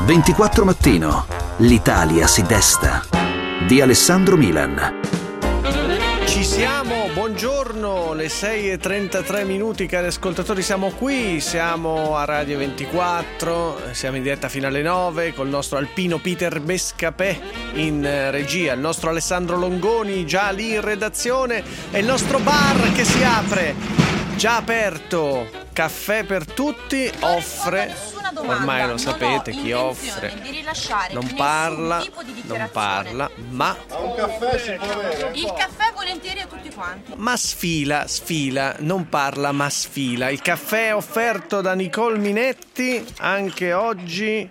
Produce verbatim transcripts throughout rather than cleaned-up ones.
ventiquattro Mattino. L'Italia si desta. Di Alessandro Milan. Ci siamo, buongiorno, le sei e trentatré minuti, cari ascoltatori, siamo qui, siamo a Radio ventiquattro, siamo in diretta fino alle nove col nostro alpino Peter Bescapè in regia, il nostro Alessandro Longoni già lì in redazione e il nostro bar che si apre, già aperto, caffè per tutti, offre... Ormai lo sapete, chi offre non parla, non parla, ma un caffè si può avere? Il caffè volentieri a tutti quanti. Ma sfila, sfila, non parla ma sfila. Il caffè offerto da Nicole Minetti anche oggi.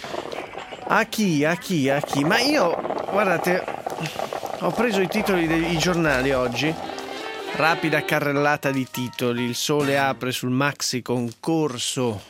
A chi, a chi, a chi? Ma io, guardate, ho preso i titoli dei giornali oggi. Rapida carrellata di titoli. Il Sole apre sul maxi concorso.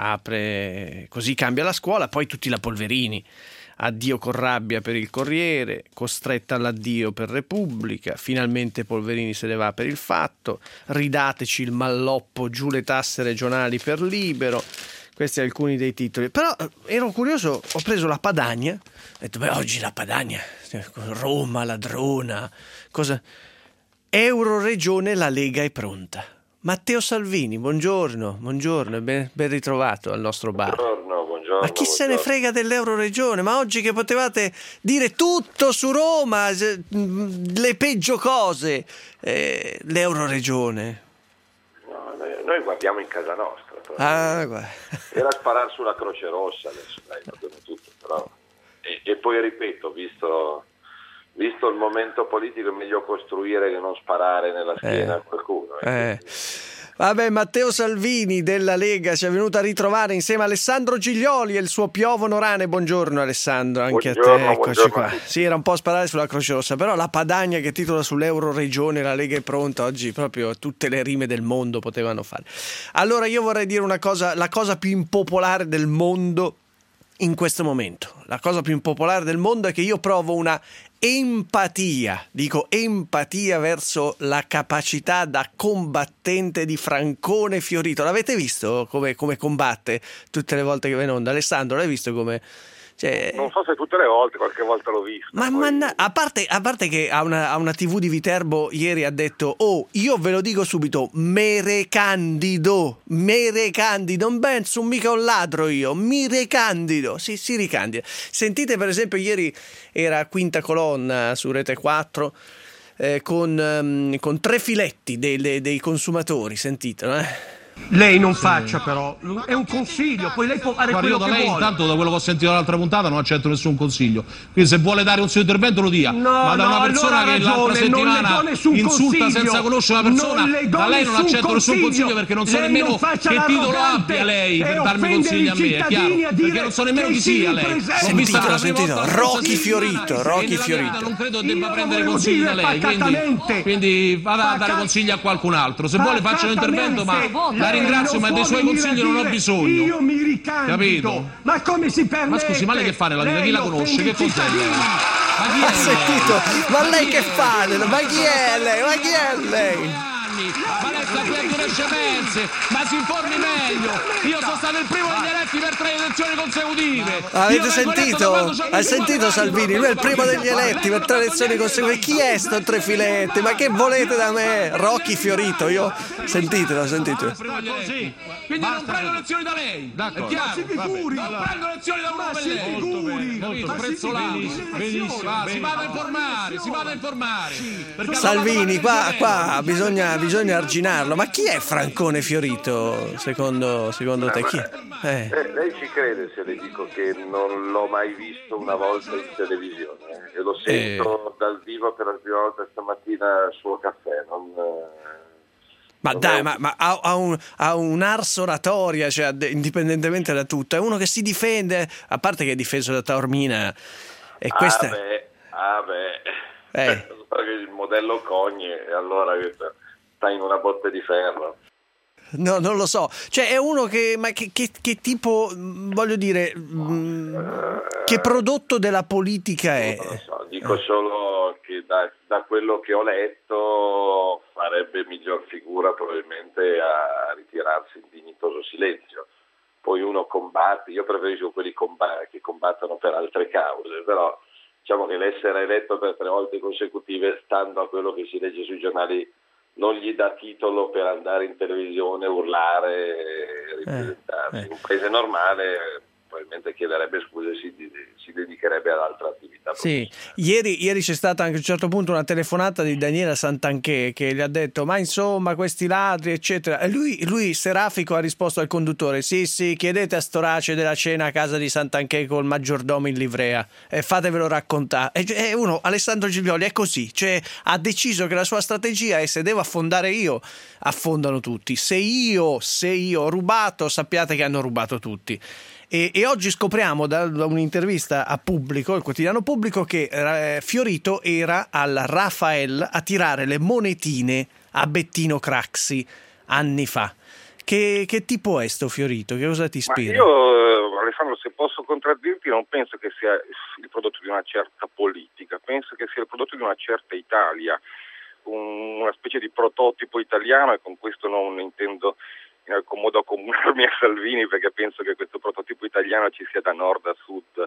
Apre, così cambia la scuola, poi tutti la Polverini, addio con rabbia per il Corriere, costretta all'addio per Repubblica, finalmente Polverini se ne va per Il Fatto, ridateci il malloppo, giù le tasse regionali per Libero. Questi alcuni dei titoli, però ero curioso, ho preso la Padania, ho detto beh oggi la Padania, Roma ladrona, cosa? Euroregione, la Lega è pronta. Matteo Salvini, buongiorno, buongiorno e ben, ben ritrovato al nostro bar. Buongiorno, buongiorno. Ma chi buongiorno. se ne frega dell'Euroregione? Ma oggi che potevate dire tutto su Roma, le peggio cose, eh, l'Euroregione. No, noi, noi guardiamo in casa nostra. Ah, guarda. Era sparare sulla Croce Rossa, adesso dai, va bene tutto, però. E, e poi ripeto, visto... Visto il momento politico è meglio costruire che non sparare nella schiena eh, a qualcuno. Eh. Eh. Vabbè, Matteo Salvini della Lega ci è venuto a ritrovare insieme a Alessandro Giglioli e il suo Piovono Rane. Buongiorno Alessandro, anche buongiorno, a te, eccoci buongiorno. qua. Sì, era un po' sparare sulla Croce Rossa, però la Padania che titola sull'Euroregione, la Lega è pronta, oggi proprio tutte le rime del mondo potevano fare. Allora io vorrei dire una cosa, la cosa più impopolare del mondo in questo momento. La cosa più impopolare del mondo è che io provo una empatia, dico empatia verso la capacità da combattente di Francone Fiorito. L'avete visto come, come combatte tutte le volte che va in onda? Alessandro, l'hai visto come... Cioè... Non so se tutte le volte, qualche volta l'ho visto. Ma poi... manna... a, parte, a parte che a una, a una tivù di Viterbo ieri ha detto oh, io ve lo dico subito, me recandido, me recandido, non penso mica un ladro io, mi recandido, si, si ricandida. Sentite per esempio ieri era Quinta Colonna su Rete quattro eh, con, um, con tre filetti dei, dei, dei consumatori, sentite, eh? Lei non faccia però, è un consiglio, poi lei può fare Guarda, quello io da che lei vuole. intanto da quello che ho sentito l'altra puntata non accetto nessun consiglio, quindi se vuole dare un suo intervento lo dia, No, ma da no, una persona allora che l'altra ragione, non le settimana do nessun insulta consiglio. senza conoscere la persona, Non le do da lei non nessun accetto nessun consiglio. consiglio perché non so Lei nemmeno non faccia che titolo l'arrogante abbia lei e per darmi offendere consigli a i me, è chiaro, cittadini a dire perché non so nemmeno che chi si sia lei. presenta- L'ho vista Sentitelo, la prima sentitelo, volta Rocky questa Fiorito, settimana, Rocky e nella mia vita Fiorito. non credo Io debba lo prendere volevo consigli da dire lei, quindi, pacatamente. quindi vada a dare Pacat- consigli a qualcun altro. Se vuole faccia un intervento, ma Pacatamente. la ringrazio, Lei ma non dei può suoi venire consigli a non ho dire, bisogno. Io mi ricandido. Capito? Ma come si permette? Ma scusi, ma lei che fa nella vita? Chi la Lei conosce? offende Che i cos'è lei? cittadini. Ma chi è Ha lei? sentito? Ma lei chi che è? fa? Ma chi è lei? Ma chi è lei? Ma lei sta qui a dire scemenze, ma si informi meglio. Io sono stato il primo degli eletti per tre elezioni consecutive. Avete Io vengo eletto da sentito? quando c'ho Hai ventiquattro sentito anni. Salvini? Lui è il primo degli eletti per tre elezioni consecutive. Chi è sto tre filetti? Ma che volete da me? Rocky Fiorito, io... Sentitelo, sentitelo. Così. Quindi non prendo lezioni da lei. È chiaro? Si figuri. Non prendo lezioni da uno come lei. figuri. Capito? Prezzolato. Va, si vada a informare, si vada a informare. Perché Salvini, qua, allora qua bisogna, bisogna arginarlo. Ma chi è Francone Fiorito, secondo, secondo te? Chi è? Eh. Eh, lei ci crede se le dico che non l'ho mai visto una volta in televisione eh, e lo sento dal vivo per la prima volta stamattina al suo caffè. Non, eh, Ma non dai, è- ma, ma ha, ha un, ha un'ars oratoria, cioè, de- indipendentemente da tutto. È uno che si difende, a parte che è difeso da Taormina. E questa... Ah beh, ah beh. Eh. Il modello Cogne, e allora che sta in una botte di ferro. No, non lo so. Cioè, è uno che... Ma che, che, che tipo, mh, voglio dire... mh, che prodotto della politica è? Non lo so, dico solo che da, da quello che ho letto farebbe miglior figura probabilmente a ritirarsi in dignitoso silenzio. Poi uno combatte combatti, io preferisco quelli comb- che combattono per altre cause, però diciamo che l'essere eletto per tre volte consecutive, stando a quello che si legge sui giornali, non gli dà titolo per andare in televisione, urlare e ripresentarsi. Eh, eh. In un paese normale probabilmente chiederebbe scuse e si, si dedicherebbe ad altra attività. Sì, ieri, ieri c'è stata anche a un certo punto una telefonata di Daniela Santanchè che gli ha detto ma insomma questi ladri eccetera, e lui, lui serafico ha risposto al conduttore sì sì chiedete a Storace della cena a casa di Santanchè col maggiordomo in livrea e fatevelo raccontare. E, e uno, Alessandro Giglioli, è così, cioè ha deciso che la sua strategia è se devo affondare io affondano tutti, se io, se io ho rubato sappiate che hanno rubato tutti. E, e oggi scopriamo da, da un'intervista a Pubblico, il quotidiano Pubblico, che eh, Fiorito era al Rafael a tirare le monetine a Bettino Craxi anni fa. Che, che tipo è sto Fiorito? Che cosa ti ispira? Ma io, Alessandro, se posso contraddirti, non penso che sia il prodotto di una certa politica, penso che sia il prodotto di una certa Italia, un, una specie di prototipo italiano, e con questo non intendo in alcun modo accomunarmi a Salvini, perché penso che questo prototipo italiano ci sia da nord a sud.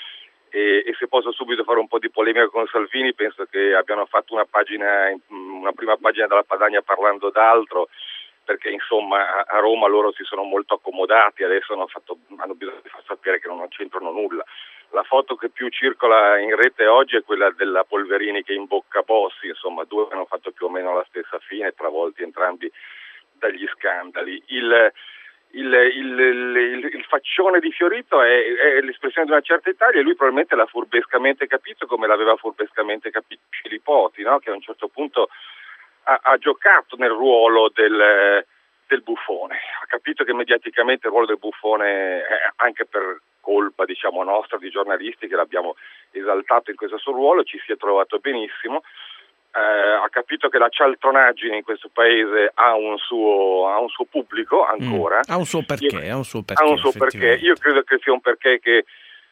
E, e se posso subito fare un po' di polemica con Salvini, penso che abbiano fatto una pagina, una prima pagina della Padania parlando d'altro, perché insomma a Roma loro si sono molto accomodati, adesso hanno, fatto, hanno bisogno di far sapere che non c'entrano nulla. La foto che più circola in rete oggi è quella della Polverini che imbocca Bossi, insomma due hanno fatto più o meno la stessa fine, travolti entrambi dagli scandali. Il, il, il, il, il faccione di Fiorito è, è l'espressione di una certa Italia, e lui probabilmente l'ha furbescamente capito, come l'aveva furbescamente capito Filippotti, no? Che a un certo punto ha, ha giocato nel ruolo del, del buffone, ha capito che mediaticamente il ruolo del buffone, è anche per colpa diciamo nostra di giornalisti che l'abbiamo esaltato in questo suo ruolo, ci si è trovato benissimo. Eh, ha capito che la cialtronaggine in questo paese ha un suo, ha un suo pubblico ancora. Mm, ha un suo perché, Io, ha un suo perché. Ha un suo perché. Io credo che sia un perché che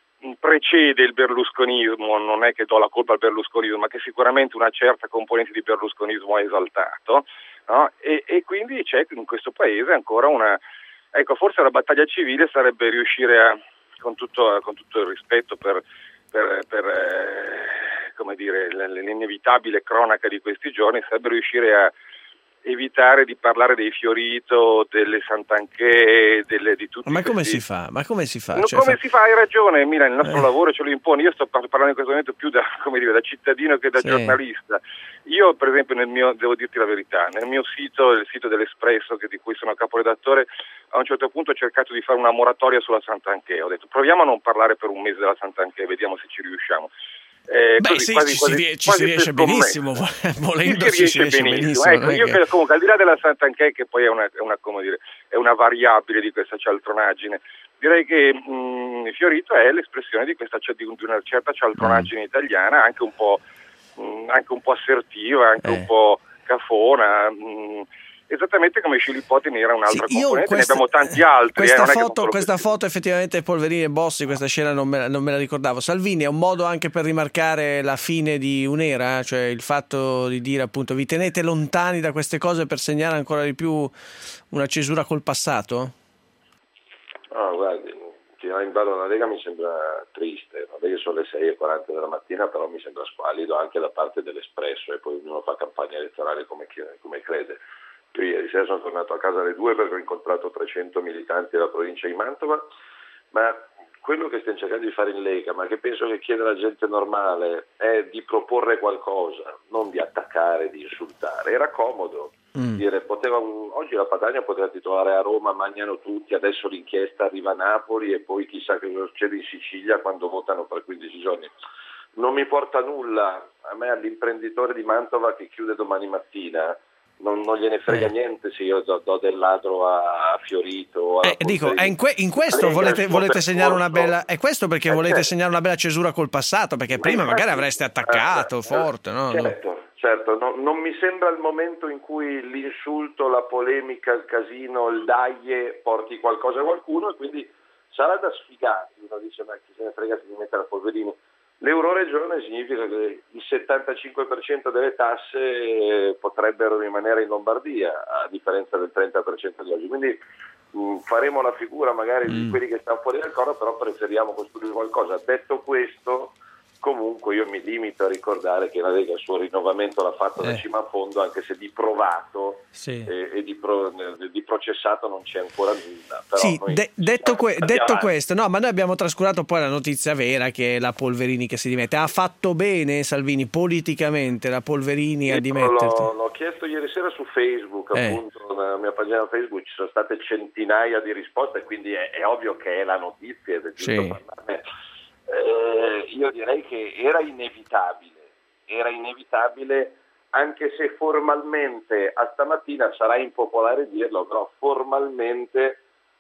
precede il berlusconismo, non è che do la colpa al berlusconismo, ma che sicuramente una certa componente di berlusconismo ha esaltato, no? E, e quindi c'è in questo paese ancora una... Ecco, forse la battaglia civile sarebbe riuscire a, con tutto, con tutto il rispetto per... per, per eh, come dire, l'inevitabile cronaca di questi giorni, sarebbe riuscire a evitare di parlare dei Fiorito, delle Santanchè, delle, di tutti. Ma come questi... si fa? Ma come si fa? No, cioè, come fa... si fa? Hai ragione, Milan, il nostro eh. lavoro ce lo impone. Io sto parlando in questo momento più da, come dire, da cittadino che da sì. giornalista. Io, per esempio, nel mio, devo dirti la verità, nel mio sito, il sito dell'Espresso, che di cui sono caporedattore, a un certo punto ho cercato di fare una moratoria sulla Santanchè. Ho detto, proviamo a non parlare per un mese della Santanchè, vediamo se ci riusciamo. Eh, Beh così, sì, quasi, ci, quasi, si, ci quasi si riesce benissimo, volendo ci ci si riesce benissimo, benissimo. Ecco, io che... credo comunque al di là della Santanchè, che poi è una, è una, come dire, è una variabile di questa cialtronaggine, direi che mh, Fiorito è l'espressione di, questa, di una certa cialtronaggine mm. italiana, anche un po', mh, anche un po' assertiva, anche eh. un po' cafona, mh, esattamente come Filippotti ne era un'altra sì, componente, questa, ne abbiamo tanti altri. Questa, eh, foto, questa foto effettivamente Polverini e Bossi, questa scena non me, non me la ricordavo. Salvini è un modo anche per rimarcare la fine di un'era, cioè il fatto di dire appunto vi tenete lontani da queste cose per segnare ancora di più una cesura col passato? No, guardi, tirare in ballo la Lega mi sembra triste, vabbè che sono le sei e quaranta della mattina, però mi sembra squallido anche da parte dell'Espresso, e poi ognuno fa campagna elettorale come, come crede. Io ieri sera sono tornato a casa alle due perché ho incontrato trecento militanti della provincia di Mantova, ma quello che stiamo cercando di fare in Lega, ma che penso che chiede la gente normale, è di proporre qualcosa, non di attaccare, di insultare. Era comodo mm. dire, poteva, oggi la Padania poteva titolare a Roma, mangiano tutti, adesso l'inchiesta arriva a Napoli e poi chissà che cosa succede in Sicilia quando votano per quindici giorni. Non mi porta nulla, a me all'imprenditore di Mantova che chiude domani mattina, Non, non gliene frega eh. niente se io do, do del ladro a, a Fiorito. Eh, dico, è in, que, in questo Lega, volete, volete segnare una bella. È questo perché eh, volete certo. segnare una bella cesura col passato? Perché Ma prima infatti, magari avreste attaccato eh, forte, no? Certo, no. certo. No, non mi sembra il momento in cui l'insulto, la polemica, il casino, il daglie porti qualcosa a qualcuno, e quindi sarà da sfigati. Uno dice, ma chi se ne frega se mi mette la Polverini. L'euroregione significa che il settantacinque per cento delle tasse potrebbero rimanere in Lombardia, a differenza del trenta per cento di oggi. Quindi mh, faremo la figura magari mm. di quelli che stanno fuori dal coro, però preferiamo costruire qualcosa. Detto questo, comunque io mi limito a ricordare che la Lega il suo rinnovamento l'ha fatto eh. da cima a fondo, anche se di provato sì. e, e di, pro, di processato non c'è ancora nulla. Però sì, noi de- detto, que- detto avanti. questo, no, ma noi abbiamo trascurato poi la notizia vera, che è la Polverini che si dimette. Ha fatto bene Salvini politicamente, la Polverini, Io a dimettersi? L'ho, l'ho chiesto ieri sera su Facebook, eh. appunto, nella mia pagina Facebook ci sono state centinaia di risposte, quindi è, è ovvio che è la notizia ed è giusto sì. parlarne. Eh, io direi che era inevitabile, era inevitabile, anche se formalmente a stamattina sarà impopolare dirlo, però formalmente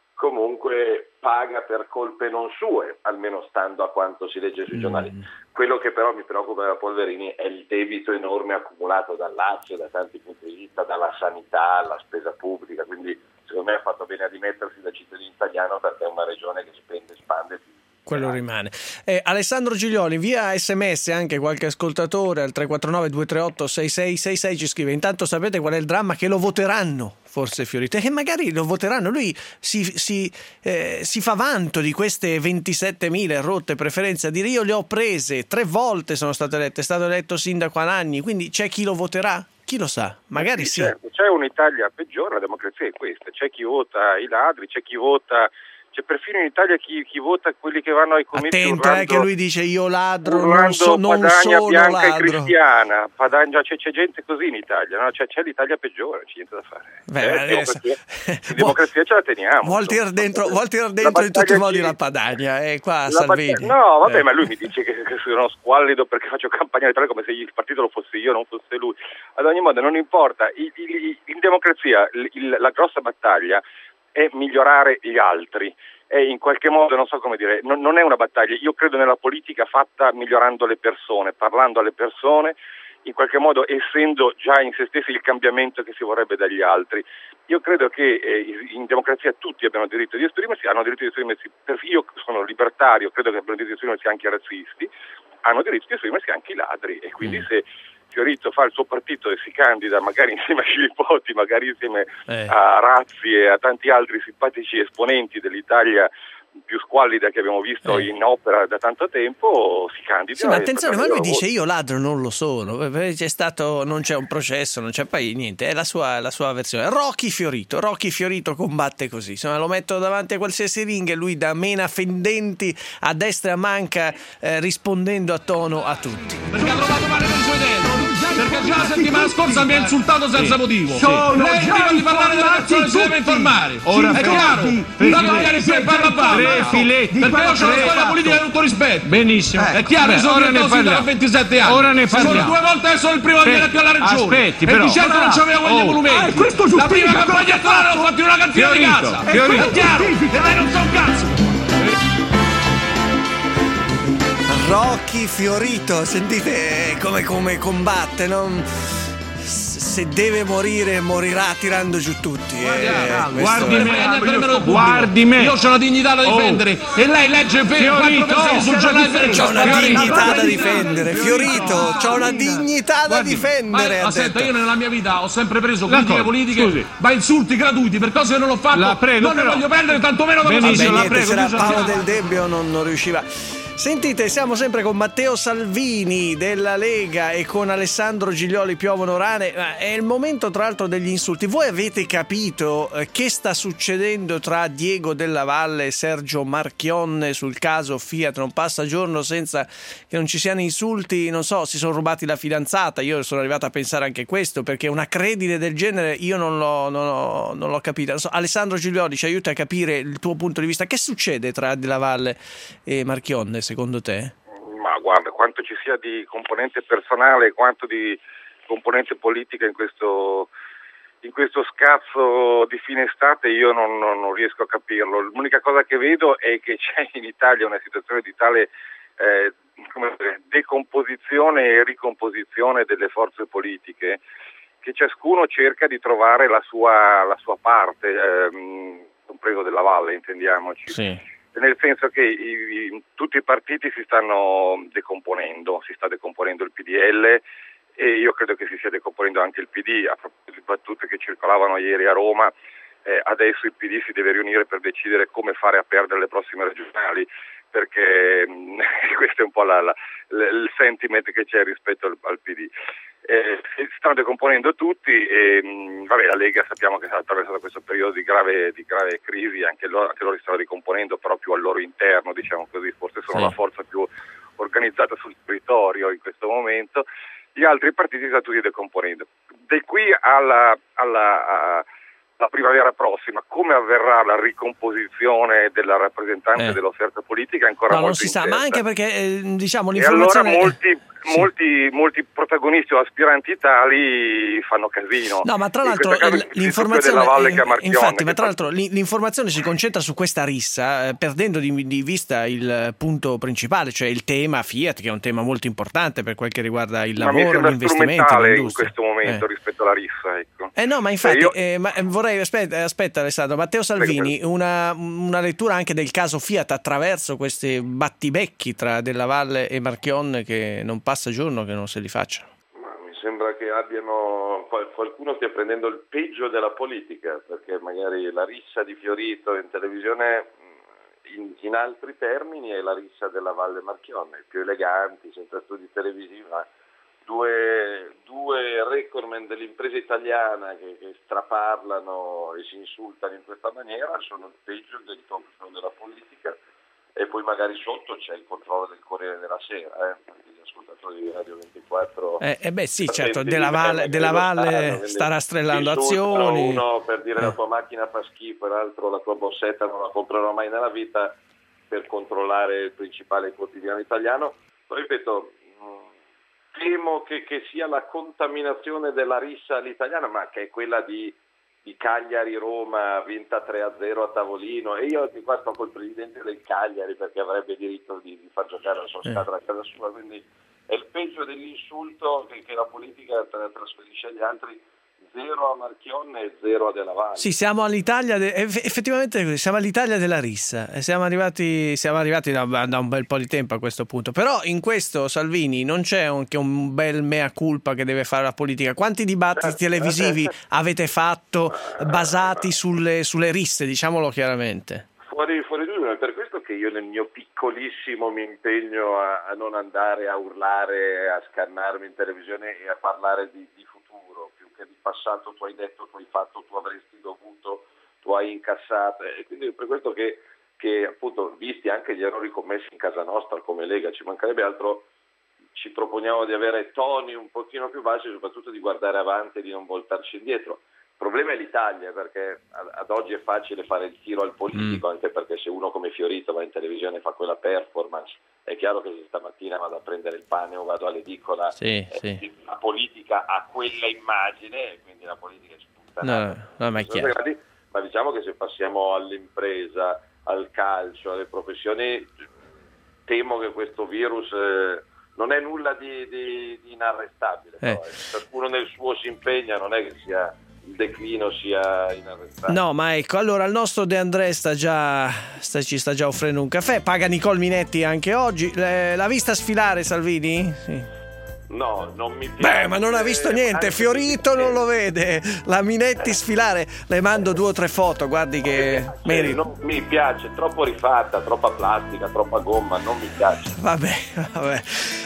comunque paga per colpe non sue, almeno stando a quanto si legge sui giornali. Mm. Quello che però mi preoccupa della Polverini è il debito enorme accumulato dal Lazio, da tanti punti di vista, dalla sanità alla spesa pubblica, quindi secondo me ha fatto bene a dimettersi da cittadino italiano, perché è una regione che spende e spande. Quello rimane. Eh, Alessandro Giglioli, via sms anche qualche ascoltatore al tre quattro nove due tre otto sei sei sei sei ci scrive: intanto sapete qual è il dramma? Che lo voteranno forse Fiorito, e magari lo voteranno. Lui si, si, eh, si fa vanto di queste ventisettemila rotte preferenze, a dire io le ho prese, tre volte sono stato eletto, è stato eletto sindaco a Anagni, quindi c'è chi lo voterà? Chi lo sa? Magari sì. Certo, c'è un'Italia peggiore, la democrazia è questa, c'è chi vota i ladri, c'è chi vota... C'è perfino in Italia chi, chi vota quelli che vanno ai comizi. Attenta, urlando, eh, che lui dice io ladro, non, so, non Padania sono bianca ladro. E cristiana, Padania, c'è, c'è gente così in Italia, no? c'è, c'è l'Italia peggiore, c'è niente da fare. Beh, eh, adesso... democrazia, democrazia ce la teniamo. Vuol tirare dentro, vuol tirar dentro in tutti i modi la Padania, e eh, qua Salvini. Battaglia... No, vabbè, eh. ma lui mi dice che, che sono squallido perché faccio campagna elettorale come se il partito lo fosse io, non fosse lui. Ad ogni modo non importa, il, il, in democrazia il, il, la grossa battaglia è migliorare gli altri. E in qualche modo, non so come dire, non, non è una battaglia. Io credo nella politica fatta migliorando le persone, parlando alle persone, in qualche modo essendo già in se stessi il cambiamento che si vorrebbe dagli altri. Io credo che eh, in democrazia tutti abbiano diritto di esprimersi, hanno diritto di esprimersi, io sono libertario, credo che abbiano diritto di esprimersi anche i razzisti, hanno diritto di esprimersi anche i ladri, e quindi mm. se Fiorito fa il suo partito e si candida magari insieme a Scilipoti, magari insieme eh. a Razzi e a tanti altri simpatici esponenti dell'Italia più squallida che abbiamo visto eh. in opera da tanto tempo, si candida. Sì, ma attenzione, ma lui dice io ladro non lo sono, c'è stato, non c'è un processo, non c'è poi niente, è la sua, la sua versione. Rocky Fiorito, Rocky Fiorito combatte così, insomma lo metto davanti a qualsiasi ring e lui da mena fendenti a destra e a manca, eh, rispondendo a tono a tutti. Perché ha trovato male con i suoi denti, perché già la settimana scorsa mi ha insultato senza sì. motivo. Sono Lei prima di parlare delle persone si deve informare. Ora è chiaro? Non cambiare più e parla basta. Tre filetti. Perché io ho la storia politica di tutto rispetto. Benissimo. È chiaro che sono diventato sindaco a ventisette anni. Ora ne parliamo. Sono due volte sono il primo a venire più alla regione. Aspetti, però. E di certo non c'aveva quegli oh. emolumenti. Ah, questo la prima campagna elettorale l'ho fatto in una cantina di casa. Fiorito. È chiaro? E lei non sa un cazzo. Rocky Fiorito, sentite come, come combatte, non... se deve morire morirà tirando giù tutti. Guardi, eh, guardi, questo... me, guardi me, io ho una dignità da difendere oh. e lei legge quattro persone sul giornale. C'ho una dignità da difendere, Fiorito, c'ho una dignità da difendere. Ma senta, io nella mia vita ho sempre preso critiche politiche, scusi, ma insulti gratuiti per cose che non ho fatto. La prego, non ne voglio prendere tantomeno da benissimo, la prego. Se era Paolo Del Debbio non, non riusciva. Sentite, siamo sempre con Matteo Salvini della Lega e con Alessandro Giglioli piovono rane. È il momento tra l'altro degli insulti. Voi avete capito che sta succedendo tra Diego Della Valle e Sergio Marchionne sul caso Fiat? Non passa giorno senza che non ci siano insulti. Non so, si sono rubati la fidanzata. Io sono arrivato a pensare anche questo, perché una credine del genere io non l'ho, non l'ho, non l'ho capita. Non so, Alessandro Giglioli ci aiuta a capire il tuo punto di vista. Che succede tra Della Valle e Marchionne secondo te? Ma guarda, quanto ci sia di componente personale, quanto di componente politica in questo, in questo scazzo di fine estate io non, non, non riesco a capirlo. L'unica cosa che vedo è che c'è in Italia una situazione di tale eh, come dire, decomposizione e ricomposizione delle forze politiche che ciascuno cerca di trovare la sua, la sua parte, ehm, compreso Della Valle, intendiamoci. Sì. Nel senso che i, i, tutti i partiti si stanno decomponendo, si sta decomponendo il P D L e io credo che si stia decomponendo anche il P D, a proposito di battute che circolavano ieri a Roma, eh, adesso il P D si deve riunire per decidere come fare a perdere le prossime regionali, perché mh, questo è un po' la, la, il sentiment che c'è rispetto al, al P D. Eh, si stanno decomponendo tutti e mh, vabbè, la Lega sappiamo che sta attraversando questo periodo di grave, di grave crisi, anche loro, anche loro si stanno ricomponendo, però più al loro interno, diciamo così, forse sono sì. la forza più organizzata sul territorio in questo momento. Gli altri partiti stanno tutti decomponendo. Da qui alla, alla a, la primavera prossima, come avverrà la ricomposizione della rappresentanza eh. dell'offerta politica è ancora no, molto non si incerta. sa, ma anche perché eh, diciamo l'informazione... E allora molti, sì. molti, molti protagonisti o aspiranti tali fanno casino. No, ma tra l'altro caso, l'informazione... della Valle Camarchione, infatti, ma tra fa... l'altro l'informazione si concentra su questa rissa, eh, perdendo di, di vista il punto principale, cioè il tema Fiat, che è un tema molto importante per quel che riguarda il lavoro, gli investimenti, l'industria. In questo momento eh. rispetto alla rissa, ecco. Eh no, ma infatti, io... eh, ma vorrei, aspetta, aspetta Alessandro, Matteo Salvini, una, una lettura anche del caso Fiat attraverso questi battibecchi tra Della Valle e Marchionne, che non passa giorno che non se li faccia. Ma mi sembra che abbiano qualcuno stia prendendo il peggio della politica, perché magari la rissa di Fiorito in televisione in, in altri termini è la rissa della Valle Marchionne, più eleganti, senza studi televisivi, ma Due, due recordman dell'impresa italiana che, che straparlano e si insultano in questa maniera sono il peggio del talk show della politica, e poi magari sotto c'è il controllo del Corriere della Sera, eh? Gli ascoltatori di Radio ventiquattro. Eh, eh beh sì, certo, Della Valle, Della Valle sta rastrellando azioni. Uno per dire eh. la tua macchina fa schifo e l'altro la tua borsetta non la comprerò mai nella vita, per controllare il principale quotidiano italiano. Lo ripeto, temo che, che sia la contaminazione della rissa all'italiana, ma che è quella di, di Cagliari-Roma vinta tre a zero a tavolino, e io di qua sto col presidente del Cagliari perché avrebbe diritto di, di far giocare la sua squadra a casa sua, quindi è il peggio dell'insulto che, che la politica tra, trasferisce agli altri. Zero a Marchionne e zero a Della Valle. Sì, siamo all'Italia, de- effettivamente siamo all'Italia della rissa, e siamo arrivati, siamo arrivati da, da un bel po' di tempo a questo punto. Però in questo, Salvini, non c'è anche un bel mea culpa che deve fare la politica. Quanti dibattiti televisivi avete fatto basati sulle, sulle risse, diciamolo chiaramente? Fuori, fuori dubbio, è per questo che io nel mio piccolissimo mi impegno a, a non andare a urlare, a scannarmi in televisione e a parlare di, di futuro, più che di passato. Tu hai detto, tu hai fatto, tu avresti dovuto, tu hai incassato, e quindi è per questo che, che appunto, visti anche gli errori commessi in casa nostra come Lega, ci mancherebbe altro, ci proponiamo di avere toni un pochino più bassi, soprattutto di guardare avanti e di non voltarci indietro. Il problema è l'Italia, perché ad oggi è facile fare il tiro al politico, mm. anche perché se uno come Fiorito va in televisione e fa quella performance, è chiaro che se stamattina vado a prendere il pane o vado all'edicola, sì, eh, sì. la politica ha quella immagine, quindi la politica è sputtanata. No, no, ma è chiaro. Ma diciamo che se passiamo all'impresa, al calcio, alle professioni, temo che questo virus eh, non è nulla di, di, di inarrestabile. Eh. Però, eh. Ciascuno nel suo si impegna, non è che sia... il declino sia inarrestabile. No, ma ecco, allora il nostro De André sta già sta, ci sta già offrendo un caffè. Paga Nicole Minetti anche oggi. Le, l'ha vista sfilare Salvini? Sì. No, non mi piace. Beh, ma non ha visto niente. Fiorito non lo vede. La Minetti sfilare. Le mando due o tre foto. Guardi che Meri. Non mi piace, troppo rifatta, troppa plastica, troppa gomma. Non mi piace. Vabbè, vabbè.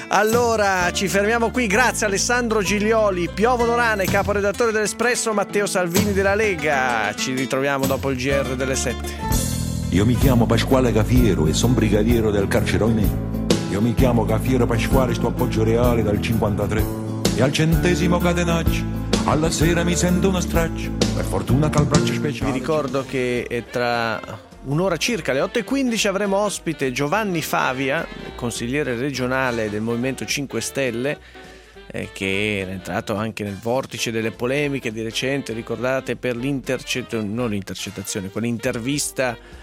Allora ci fermiamo qui. Grazie Alessandro Giglioli, Piovono Rane, caporedattore dell'Espresso, Matteo Salvini della Lega. Ci ritroviamo dopo il G R delle sette. Io mi chiamo Pasquale Cafiero e sono brigadiero del Carcerone. Io mi chiamo Cafiero Pasquale, sto a Poggio Reale dal cinquantatré e al centesimo catenaccio alla sera mi sento uno straccio, per fortuna che al braccio speciale. Vi ricordo che tra un'ora circa, alle otto e quindici, avremo ospite Giovanni Favia, consigliere regionale del Movimento cinque Stelle, eh, che era entrato anche nel vortice delle polemiche di recente, ricordate, per l'intercettazione, non l'intercettazione, quell'intervista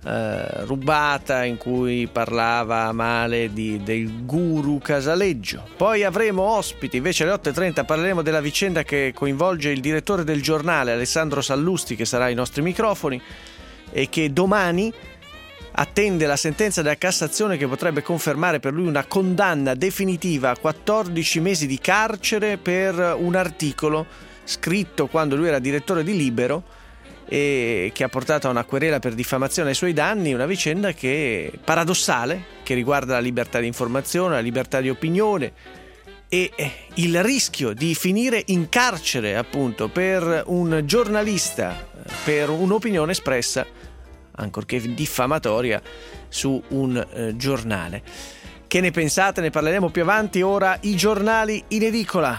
Uh, rubata in cui parlava male di, del guru Casaleggio. Poi avremo ospiti, invece alle otto e trenta parleremo della vicenda che coinvolge il direttore del giornale Alessandro Sallusti, che sarà ai nostri microfoni e che domani attende la sentenza della Cassazione che potrebbe confermare per lui una condanna definitiva a quattordici mesi di carcere per un articolo scritto quando lui era direttore di Libero e che ha portato a una querela per diffamazione ai suoi danni, una vicenda che paradossale, che riguarda la libertà di informazione, la libertà di opinione e il rischio di finire in carcere appunto per un giornalista, per un'opinione espressa, ancorché diffamatoria, su un eh, giornale. Che ne pensate? Ne parleremo più avanti. Ora i giornali in edicola.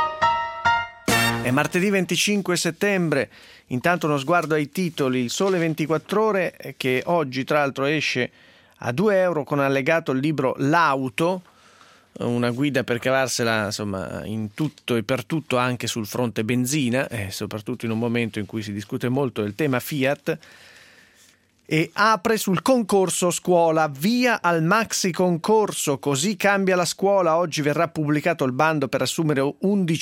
È martedì venticinque settembre. Intanto uno sguardo ai titoli. Il Sole ventiquattro Ore, che oggi tra l'altro esce a due euro con allegato il libro L'auto, una guida per cavarsela insomma in tutto e per tutto, anche sul fronte benzina, e soprattutto in un momento in cui si discute molto del tema Fiat. E apre sul concorso scuola, via al maxi concorso, così cambia la scuola. Oggi verrà pubblicato il bando per assumere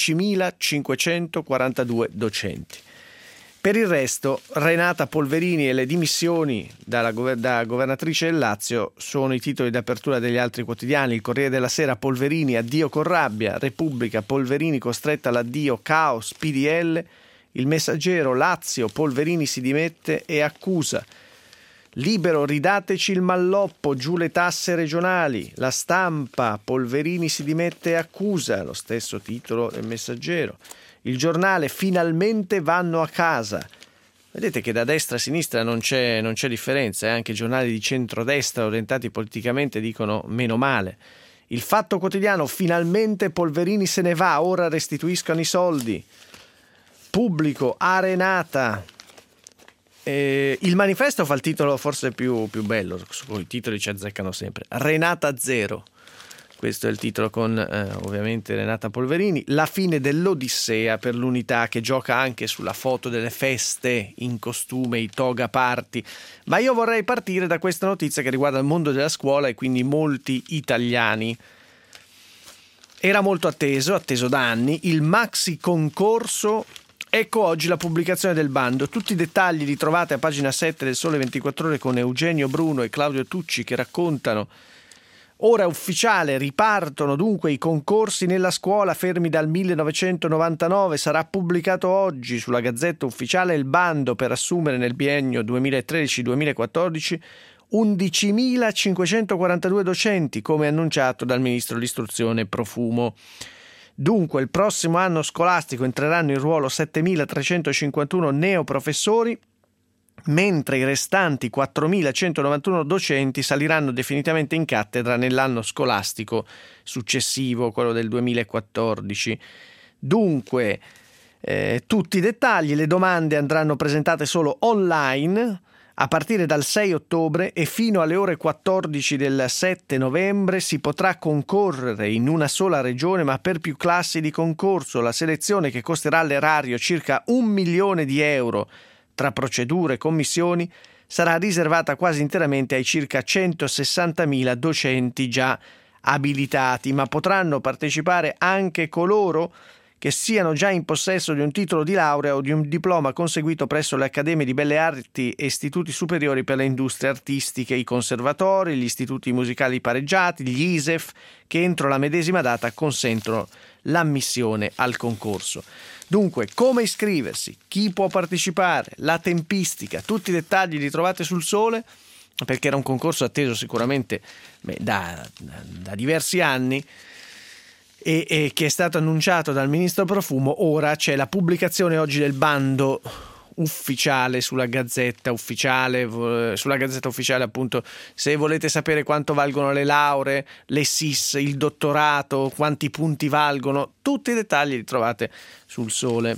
undicimilacinquecentoquarantadue docenti. Per il resto, Renata Polverini e le dimissioni dalla gover- da governatrice del Lazio sono i titoli d'apertura degli altri quotidiani. Il Corriere della Sera: Polverini addio con rabbia. Repubblica: Polverini costretta all'addio, caos P D L. Il Messaggero: Lazio, Polverini si dimette e accusa. Libero: ridateci il malloppo, giù le tasse regionali. La Stampa: Polverini si dimette e accusa, lo stesso titolo del Messaggero. Il Giornale: finalmente vanno a casa. Vedete che da destra a sinistra non c'è, non c'è differenza, eh? Anche i giornali di centrodestra orientati politicamente dicono meno male. Il Fatto Quotidiano: finalmente Polverini se ne va, ora restituiscono i soldi. Pubblico: Arenata. Eh, il Manifesto fa il titolo forse più, più bello, i titoli ci azzeccano sempre. Renata zero, questo è il titolo con eh, ovviamente Renata Polverini. La fine dell'Odissea per l'Unità, che gioca anche sulla foto delle feste in costume, i toga party. Ma io vorrei partire da questa notizia che riguarda il mondo della scuola e quindi molti italiani. Era molto atteso, atteso da anni, il maxi concorso. Ecco oggi la pubblicazione del bando. Tutti i dettagli li trovate a pagina sette del Sole ventiquattro Ore con Eugenio Bruno e Claudio Tucci che raccontano. Ora è ufficiale, ripartono dunque i concorsi nella scuola fermi dal millenovecentonovantanove. Sarà pubblicato oggi sulla Gazzetta Ufficiale il bando per assumere nel biennio duemilatredici duemilaquattordici undicimilacinquecentoquarantadue docenti, come annunciato dal ministro dell'istruzione Profumo. Dunque, il prossimo anno scolastico entreranno in ruolo settemilatrecentocinquantuno neoprofessori, mentre i restanti quattromilacentonovantuno docenti saliranno definitivamente in cattedra nell'anno scolastico successivo, quello del duemilaquattordici. Dunque, eh, tutti i dettagli, le domande andranno presentate solo online a partire dal sei ottobre e fino alle ore quattordici del sette novembre. Si potrà concorrere in una sola regione ma per più classi di concorso. La selezione, che costerà all'erario circa un milione di euro tra procedure e commissioni, sarà riservata quasi interamente ai circa centosessantamila docenti già abilitati, ma potranno partecipare anche coloro che siano già in possesso di un titolo di laurea o di un diploma conseguito presso le Accademie di Belle Arti e istituti superiori per le industrie artistiche, i conservatori, gli istituti musicali pareggiati, gli I S E F, che entro la medesima data consentono l'ammissione al concorso. Dunque, come iscriversi, chi può partecipare, la tempistica, tutti i dettagli li trovate sul Sole, perché era un concorso atteso sicuramente beh, da, da, da diversi anni, E, e che è stato annunciato dal ministro Profumo. Ora c'è la pubblicazione oggi del bando ufficiale sulla Gazzetta Ufficiale, sulla Gazzetta Ufficiale appunto. Se volete sapere quanto valgono le lauree, le S I S, il dottorato, quanti punti valgono, tutti i dettagli li trovate sul Sole.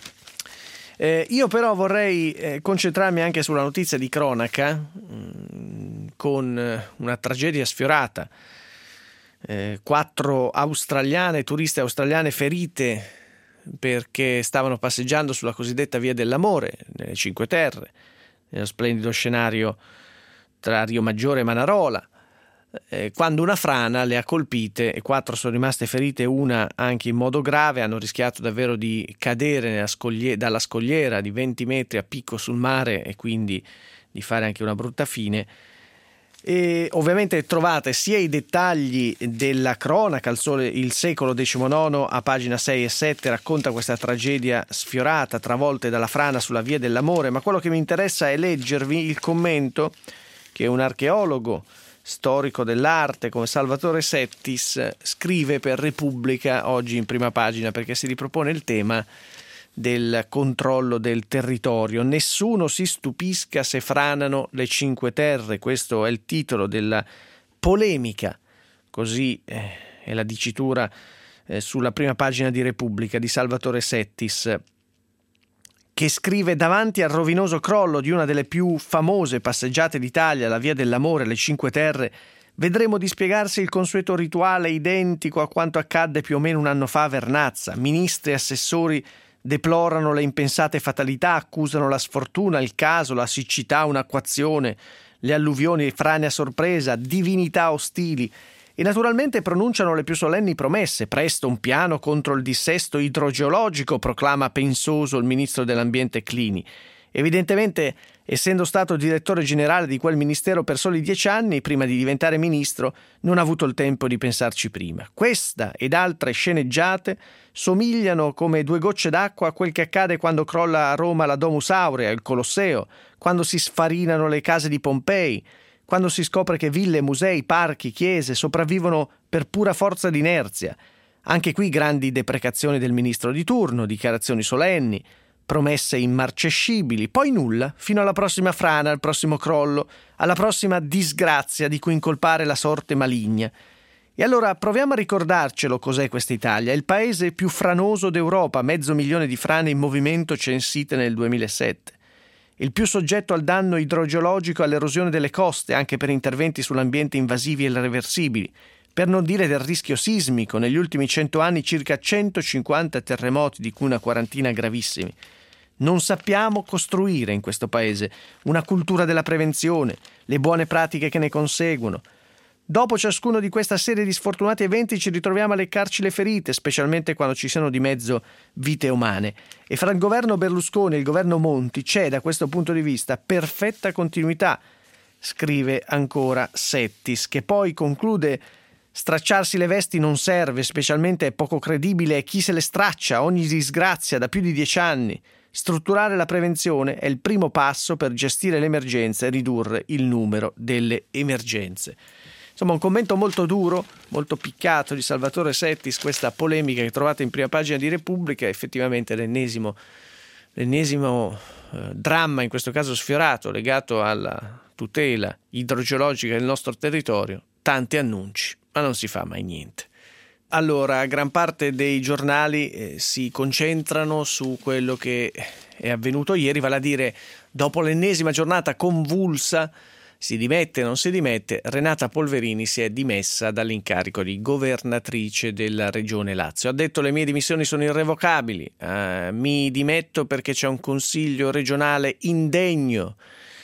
Eh, io però vorrei eh, concentrarmi anche sulla notizia di cronaca mh, con eh, una tragedia sfiorata. Eh, quattro australiane, turiste australiane ferite perché stavano passeggiando sulla cosiddetta Via dell'Amore nelle Cinque Terre, nello splendido scenario tra Rio Maggiore e Manarola, eh, quando una frana le ha colpite e quattro sono rimaste ferite, una anche in modo grave. Hanno rischiato davvero di cadere nella scoglie- dalla scogliera di venti metri a picco sul mare e quindi di fare anche una brutta fine. E ovviamente trovate sia i dettagli della cronaca, il Sole, il secolo diciannove a pagina sei e sette racconta questa tragedia sfiorata, travolte dalla frana sulla via dell'amore, ma quello che mi interessa è leggervi il commento che un archeologo storico dell'arte come Salvatore Settis scrive per Repubblica oggi in prima pagina, perché si ripropone il tema del controllo del territorio. Nessuno si stupisca se franano le Cinque Terre, questo è il titolo della polemica, così eh, è la dicitura eh, sulla prima pagina di Repubblica di Salvatore Settis, che scrive: davanti al rovinoso crollo di una delle più famose passeggiate d'Italia, la Via dell'Amore, le Cinque Terre, vedremo dispiegarsi il consueto rituale identico a quanto accadde più o meno un anno fa a Vernazza. Ministri e assessori deplorano le impensate fatalità, accusano la sfortuna, il caso, la siccità, un'acquazione, le alluvioni, frane a sorpresa, divinità ostili e naturalmente pronunciano le più solenni promesse. Presto un piano contro il dissesto idrogeologico, proclama pensoso il ministro dell'ambiente Clini. Evidentemente, essendo stato direttore generale di quel ministero per soli dieci anni, prima di diventare ministro, non ha avuto il tempo di pensarci prima. Questa ed altre sceneggiate somigliano come due gocce d'acqua a quel che accade quando crolla a Roma la Domus Aurea, il Colosseo, quando si sfarinano le case di Pompei, quando si scopre che ville, musei, parchi, chiese sopravvivono per pura forza di inerzia. Anche qui grandi deprecazioni del ministro di turno, dichiarazioni solenni, promesse immarcescibili, poi nulla, fino alla prossima frana, al prossimo crollo, alla prossima disgrazia di cui incolpare la sorte maligna. E allora proviamo a ricordarcelo cos'è questa Italia, il paese più franoso d'Europa, mezzo milione di frane in movimento censite nel duemilasette. Il più soggetto al danno idrogeologico e all'erosione delle coste, anche per interventi sull'ambiente invasivi e irreversibili, per non dire del rischio sismico, negli ultimi cento anni circa centocinquanta terremoti, di cui una quarantina gravissimi. Non sappiamo costruire in questo paese una cultura della prevenzione, le buone pratiche che ne conseguono. Dopo ciascuno di questa serie di sfortunati eventi ci ritroviamo a leccarci le ferite, specialmente quando ci siano di mezzo vite umane. E fra il governo Berlusconi e il governo Monti c'è, da questo punto di vista, perfetta continuità, scrive ancora Settis, che poi conclude: stracciarsi le vesti non serve, specialmente è poco credibile chi se le straccia ogni disgrazia da più di dieci anni. Strutturare la prevenzione è il primo passo per gestire le emergenze e ridurre il numero delle emergenze. Insomma, un commento molto duro, molto piccato di Salvatore Settis, questa polemica che trovate in prima pagina di Repubblica, effettivamente l'ennesimo, l'ennesimo eh, dramma, in questo caso sfiorato, legato alla tutela idrogeologica del nostro territorio. Tanti annunci, ma non si fa mai niente. Allora, gran parte dei giornali eh, si concentrano su quello che è avvenuto ieri, vale a dire, dopo l'ennesima giornata convulsa, si dimette, non si dimette, Renata Polverini si è dimessa dall'incarico di governatrice della Regione Lazio. Ha detto: le mie dimissioni sono irrevocabili, eh, mi dimetto perché c'è un consiglio regionale indegno.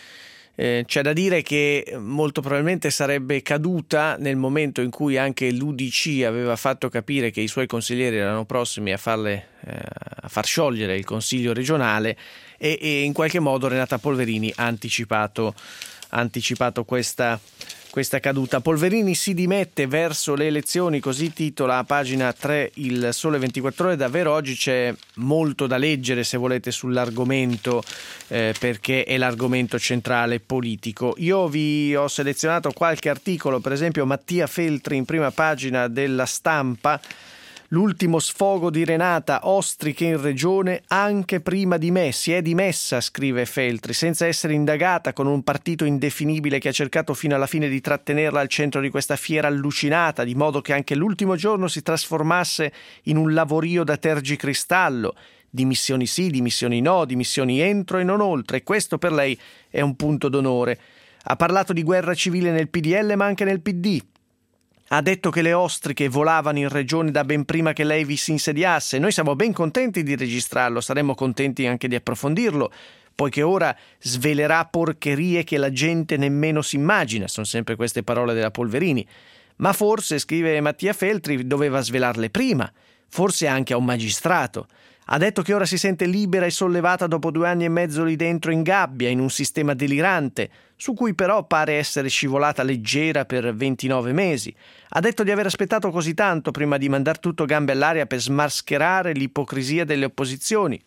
Eh, c'è da dire che molto probabilmente sarebbe caduta nel momento in cui anche l'U D C aveva fatto capire che i suoi consiglieri erano prossimi a, farle, eh, a far sciogliere il consiglio regionale e, e in qualche modo Renata Polverini ha anticipato, ha anticipato questa, questa caduta. Polverini si dimette verso le elezioni, così titola a pagina tre il Sole ventiquattro Ore. Davvero oggi c'è molto da leggere, se volete, sull'argomento, eh, perché è l'argomento centrale politico. Io vi ho selezionato qualche articolo, per esempio Mattia Feltri in prima pagina della Stampa. L'ultimo sfogo di Renata, ostriche in regione anche prima di me, si è dimessa, scrive Feltri, senza essere indagata, con un partito indefinibile che ha cercato fino alla fine di trattenerla al centro di questa fiera allucinata, di modo che anche l'ultimo giorno si trasformasse in un lavorio da tergicristallo. Dimissioni sì, dimissioni no, dimissioni entro e non oltre, e questo per lei è un punto d'onore. Ha parlato di guerra civile nel P D L ma anche nel P D. Ha detto che le ostriche volavano in regione da ben prima che lei vi si insediasse. Noi siamo ben contenti di registrarlo, saremmo contenti anche di approfondirlo, poiché ora svelerà porcherie che la gente nemmeno si immagina. Sono sempre queste parole della Polverini. Ma forse, scrive Mattia Feltri, doveva svelarle prima, forse anche a un magistrato. Ha detto che ora si sente libera e sollevata dopo due anni e mezzo lì dentro in gabbia, in un sistema delirante, su cui però pare essere scivolata leggera per ventinove mesi. Ha detto di aver aspettato così tanto prima di mandar tutto gambe all'aria per smascherare l'ipocrisia delle opposizioni.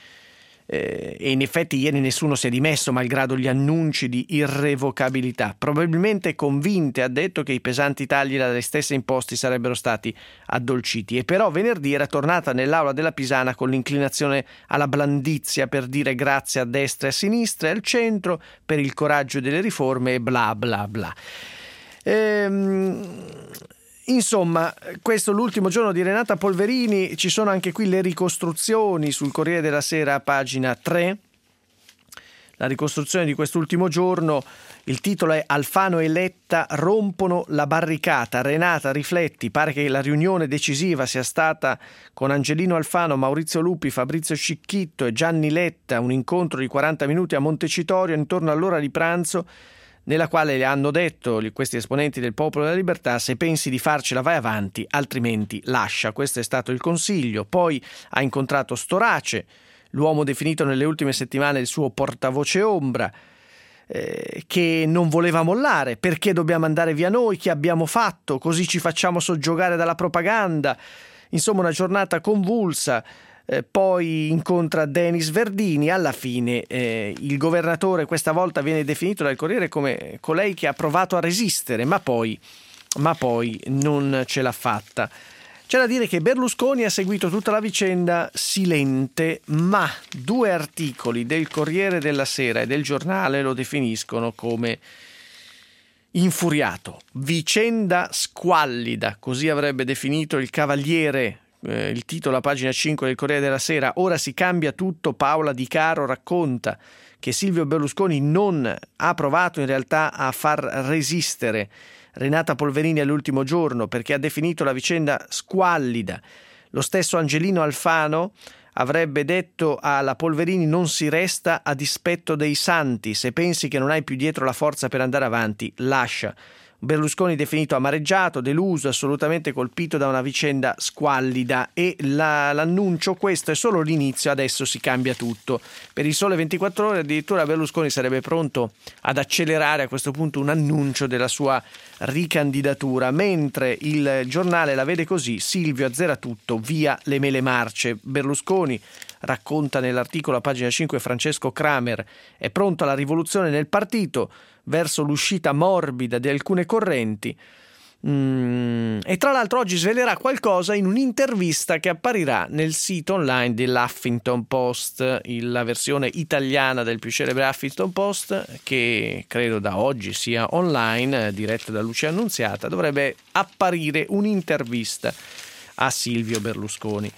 Eh, e in effetti ieri nessuno si è dimesso malgrado gli annunci di irrevocabilità. Probabilmente convinte, ha detto, che i pesanti tagli da lei stessa imposti sarebbero stati addolciti, e però venerdì era tornata nell'aula della Pisana con l'inclinazione alla blandizia per dire grazie a destra e a sinistra e al centro per il coraggio delle riforme e bla bla bla. Ehm... Insomma, questo è l'ultimo giorno di Renata Polverini. Ci sono anche qui le ricostruzioni sul Corriere della Sera, pagina tre. La ricostruzione di quest'ultimo giorno, il titolo è Alfano e Letta rompono la barricata. Renata, rifletti, pare che la riunione decisiva sia stata con Angelino Alfano, Maurizio Lupi, Fabrizio Cicchitto e Gianni Letta, un incontro di quaranta minuti a Montecitorio intorno all'ora di pranzo, nella quale le hanno detto questi esponenti del Popolo della Libertà: se pensi di farcela vai avanti, altrimenti lascia. Questo è stato il consiglio. Poi ha incontrato Storace, l'uomo definito nelle ultime settimane il suo portavoce ombra, eh, che non voleva mollare. Perché dobbiamo andare via noi? Che abbiamo fatto? Così ci facciamo soggiogare dalla propaganda. Insomma, una giornata convulsa. Eh, poi incontra Denis Verdini. Alla fine eh, il governatore questa volta viene definito dal Corriere come colei che ha provato a resistere, ma poi, ma poi non ce l'ha fatta. C'è da dire che Berlusconi ha seguito tutta la vicenda silente, ma due articoli del Corriere della Sera e del Giornale lo definiscono come infuriato. Vicenda squallida, così avrebbe definito il Cavaliere. Eh, il titolo a pagina cinque del Corriere della Sera: ora si cambia tutto. Paola Di Caro racconta che Silvio Berlusconi non ha provato in realtà a far resistere Renata Polverini all'ultimo giorno, perché ha definito la vicenda squallida. Lo stesso Angelino Alfano avrebbe detto alla Polverini: non si resta a dispetto dei santi, se pensi che non hai più dietro la forza per andare avanti, lascia. Berlusconi definito amareggiato, deluso, assolutamente colpito da una vicenda squallida, e la, l'annuncio: questo è solo l'inizio, adesso si cambia tutto. Per il Sole ventiquattro Ore addirittura Berlusconi sarebbe pronto ad accelerare a questo punto un annuncio della sua ricandidatura, mentre il Giornale la vede così: Silvio azzera tutto, via le mele marce. Berlusconi, racconta nell'articolo a pagina cinque Francesco Kramer, è pronto alla rivoluzione nel partito, verso l'uscita morbida di alcune correnti. Mm, e tra l'altro oggi svelerà qualcosa in un'intervista che apparirà nel sito online dell'Huffington Post, la versione italiana del più celebre Huffington Post, che credo da oggi sia online, diretta da Lucia Annunziata. Dovrebbe apparire un'intervista a Silvio Berlusconi.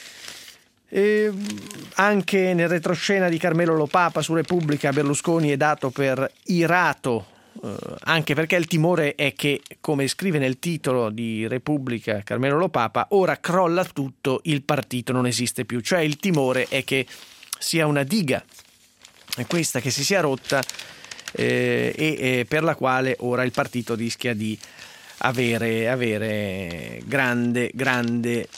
E anche nel retroscena di Carmelo Lopapa su Repubblica, Berlusconi è dato per irato, eh, anche perché il timore è che, come scrive nel titolo di Repubblica Carmelo Lopapa, ora crolla tutto, il partito non esiste più. Cioè il timore è che sia una diga, è questa che si sia rotta, eh, e, e per la quale ora il partito rischia di avere, avere grande, grande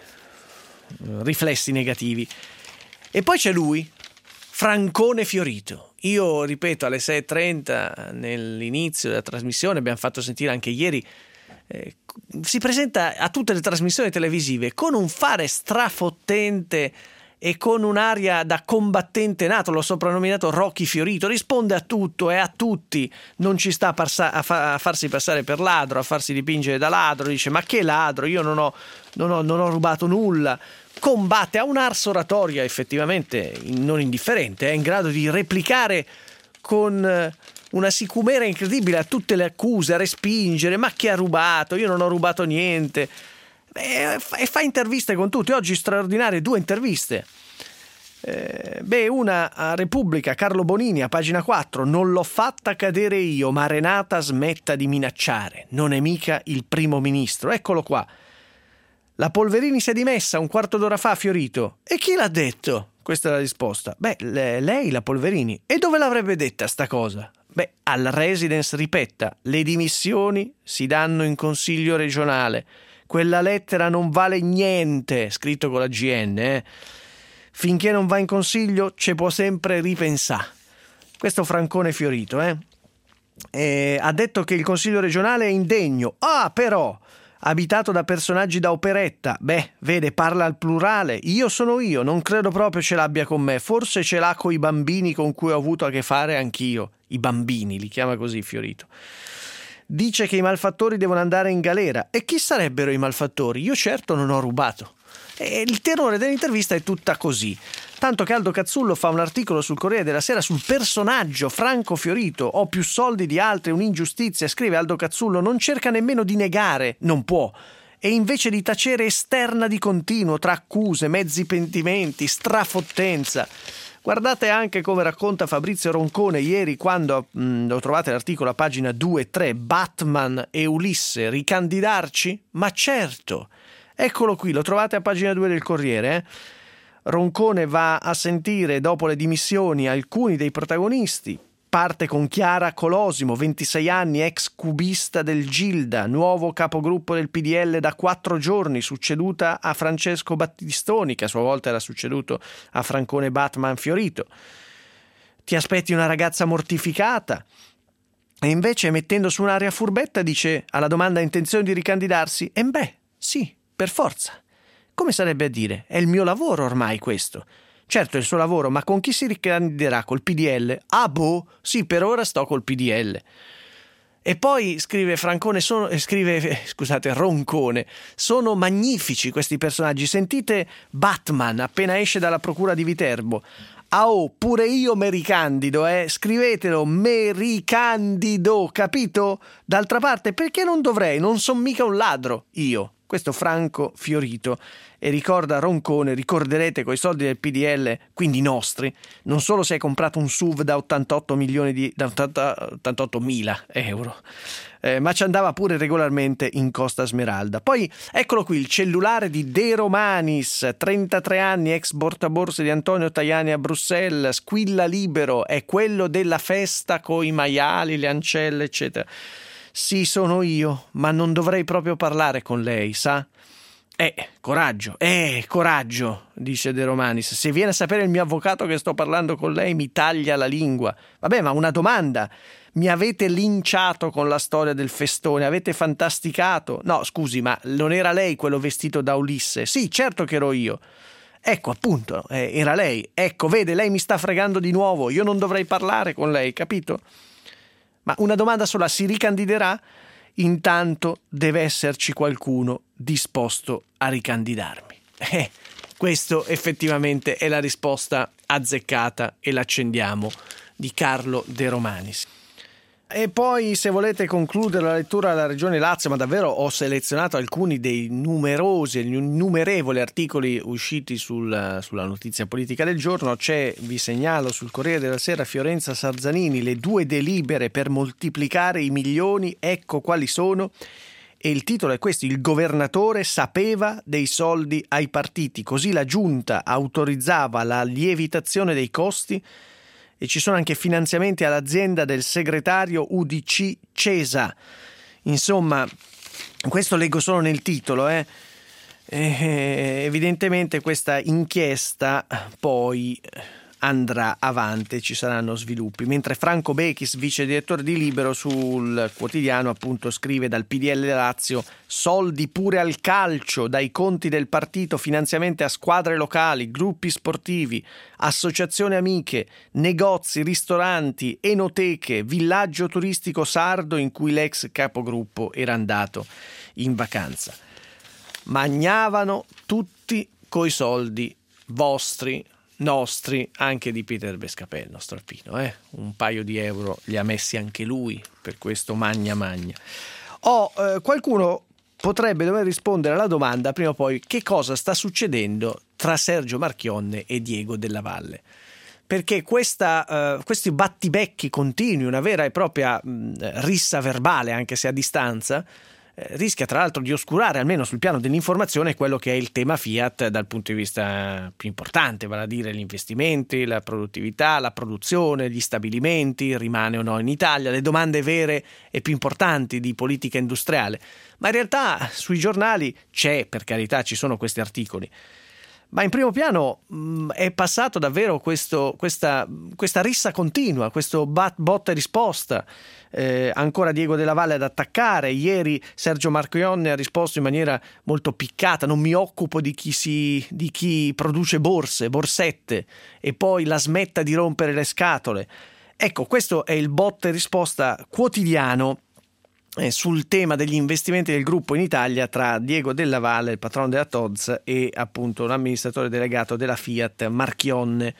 riflessi negativi. E poi c'è lui, Francone Fiorito. Io ripeto, alle sei e trenta nell'inizio della trasmissione, abbiamo fatto sentire anche ieri, eh, si presenta a tutte le trasmissioni televisive con un fare strafottente e con un'aria da combattente nato. L'ho soprannominato Rocky Fiorito, risponde a tutto e a tutti, non ci sta a, parsa- a, fa- a farsi passare per ladro, a farsi dipingere da ladro, dice: ma che ladro, io non ho, non ho, non ho rubato nulla. Combatte, ha un'ars oratoria effettivamente non indifferente, è in grado di replicare con una sicumera incredibile a tutte le accuse, a respingere: ma che ha rubato, io non ho rubato niente. E fa interviste con tutti. Oggi straordinarie due interviste. Eh, beh, una a Repubblica, Carlo Bonini a pagina quattro: non l'ho fatta cadere io, ma Renata smetta di minacciare, non è mica il primo ministro. Eccolo qua. La Polverini si è dimessa un quarto d'ora fa, Fiorito. E chi l'ha detto? Questa è la risposta. Beh, lei, la Polverini. E dove l'avrebbe detta sta cosa? Beh, al residence Ripetta. Le dimissioni si danno in consiglio regionale. Quella lettera non vale niente, scritto con la G N, eh. finché non va in consiglio ci può sempre ripensare. Questo Francone Fiorito, eh? Eh, ha detto che il consiglio regionale è indegno. Ah, però abitato da personaggi da operetta. Beh, vede, parla al plurale. Io sono io, non credo proprio ce l'abbia con me. Forse ce l'ha con i bambini con cui ho avuto a che fare anch'io. I bambini, li chiama così Fiorito. Dice che i malfattori devono andare in galera. E chi sarebbero i malfattori? Io certo non ho rubato. E il tenore dell'intervista è tutta così. Tanto che Aldo Cazzullo fa un articolo sul Corriere della Sera sul personaggio Franco Fiorito. Ho più soldi di altri, un'ingiustizia. Scrive Aldo Cazzullo, non cerca nemmeno di negare, non può. E invece di tacere esterna di continuo tra accuse, mezzi pentimenti, strafottenza. Guardate anche come racconta Fabrizio Roncone ieri quando mh, lo trovate l'articolo a pagina due e tre, Batman e Ulisse, ricandidarci? Ma certo! Eccolo qui, lo trovate a pagina due del Corriere. Eh? Roncone va a sentire dopo le dimissioni alcuni dei protagonisti. Parte con Chiara Colosimo, ventisei anni, ex cubista del Gilda, nuovo capogruppo del P D L da quattro giorni, succeduta a Francesco Battistoni, che a sua volta era succeduto a Francone Batman Fiorito. Ti aspetti una ragazza mortificata? E invece, mettendo su un'aria furbetta, dice alla domanda intenzione di ricandidarsi, e beh, sì, per forza. Come sarebbe a dire? È il mio lavoro ormai questo. Certo è il suo lavoro, ma con chi si ricandiderà? Col P D L? Ah boh, sì, per ora sto col P D L. E poi scrive Francone, sono, scrive, scusate, Roncone, sono magnifici questi personaggi. Sentite Batman appena esce dalla procura di Viterbo. Ah oh, pure io me ricandido, eh? Scrivetelo, me ricandido, capito? D'altra parte, perché non dovrei? Non son mica un ladro, io. Questo Franco Fiorito. E ricorda Roncone, ricorderete coi soldi del P D L, quindi nostri, non solo si è comprato un S U V da ottantotto milioni di da ottantotto mila euro, eh, ma ci andava pure regolarmente in Costa Smeralda. Poi eccolo qui il cellulare di De Romanis, trentatré anni, ex portaborse di Antonio Tajani a Bruxelles, squilla libero, è quello della festa coi maiali, le ancelle, eccetera. Sì, sono io, ma non dovrei proprio parlare con lei, sa? Eh, coraggio, eh, coraggio, dice De Romanis. Se viene a sapere il mio avvocato che sto parlando con lei, mi taglia la lingua. Vabbè, ma una domanda. Mi avete linciato con la storia del festone, avete fantasticato. No, scusi, ma non era lei quello vestito da Ulisse? Sì, certo che ero io. Ecco, appunto, eh, era lei. Ecco, vede, lei mi sta fregando di nuovo. Io non dovrei parlare con lei, capito? Ma una domanda sola, si ricandiderà? Intanto deve esserci qualcuno disposto a ricandidarmi. Eh, questo effettivamente è la risposta azzeccata e l'accendiamo di Carlo De Romanis. E poi, se volete concludere la lettura della Regione Lazio, ma davvero ho selezionato alcuni dei numerosi e innumerevoli articoli usciti sul, sulla notizia politica del giorno, c'è, vi segnalo, sul Corriere della Sera Fiorenza Sarzanini, le due delibere per moltiplicare i milioni, ecco quali sono, e il titolo è questo: il governatore sapeva dei soldi ai partiti, così la giunta autorizzava la lievitazione dei costi. E ci sono anche finanziamenti all'azienda del segretario U D C Cesa. Insomma, questo leggo solo nel titolo. Eh. E, evidentemente questa inchiesta poi andrà avanti, ci saranno sviluppi. Mentre Franco Bechis, vice direttore di Libero, sul quotidiano appunto scrive dal P D L Lazio: soldi pure al calcio, dai conti del partito, finanziamenti a squadre locali, gruppi sportivi, associazioni amiche, negozi, ristoranti, enoteche, villaggio turistico sardo in cui l'ex capogruppo era andato in vacanza. Magnavano tutti coi soldi vostri, nostri, anche di Peter Bescapè, il nostro alpino, eh? Un paio di euro li ha messi anche lui per questo magna magna. Oh, eh, qualcuno potrebbe dover rispondere alla domanda prima o poi: che cosa sta succedendo tra Sergio Marchionne e Diego Della Valle? Perché questa, uh, questi battibecchi continui, una vera e propria mh, rissa verbale, anche se a distanza, eh, rischia tra l'altro di oscurare, almeno sul piano dell'informazione, quello che è il tema Fiat dal punto di vista più importante, vale a dire gli investimenti, la produttività, la produzione, gli stabilimenti, rimane o no in Italia, le domande vere e più importanti di politica industriale. Ma in realtà sui giornali c'è, per carità, ci sono questi articoli, Ma in primo piano mh, è passato davvero questo, questa, questa rissa continua, questo bat, botta e risposta. Eh, ancora Diego Della Valle ad attaccare. Ieri Sergio Marchionne ha risposto in maniera molto piccata: non mi occupo di chi, si, di chi produce borse, borsette, e poi la smetta di rompere le scatole. Ecco, questo è il botta e risposta quotidiano Eh, sul tema degli investimenti del gruppo in Italia tra Diego Della Valle, il patrono della Tod's, e appunto l'amministratore delegato della Fiat, Marchionne.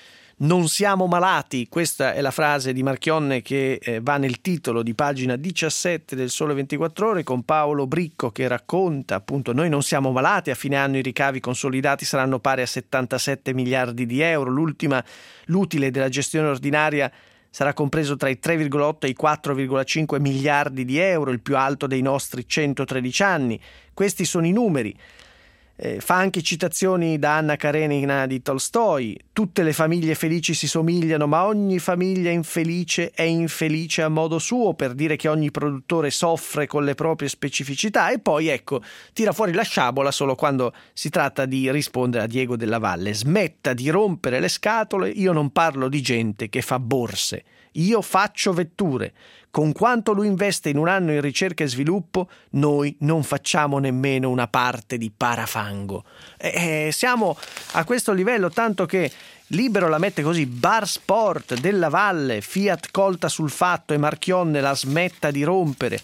Non siamo malati, questa è la frase di Marchionne che eh, va nel titolo di pagina diciassette del Sole ventiquattro Ore, con Paolo Bricco che racconta appunto: noi non siamo malati, a fine anno i ricavi consolidati saranno pari a settantasette miliardi di euro, l'ultima, l'utile della gestione ordinaria sarà compreso tra i tre virgola otto e i quattro virgola cinque miliardi di euro, il più alto dei nostri centotredici anni. Questi sono i numeri. Eh, fa anche citazioni da Anna Karenina di Tolstoi: tutte le famiglie felici si somigliano, ma ogni famiglia infelice è infelice a modo suo, per dire che ogni produttore soffre con le proprie specificità. E poi ecco, tira fuori la sciabola solo quando si tratta di rispondere a Diego Della Valle: smetta di rompere le scatole, io non parlo di gente che fa borse, io faccio vetture. Con quanto lui investe in un anno in ricerca e sviluppo, noi non facciamo nemmeno una parte di parafango. Eh, siamo a questo livello, tanto che Libero la mette così: Bar Sport, Della Valle, Fiat colta sul fatto e Marchionne la smetta di rompere.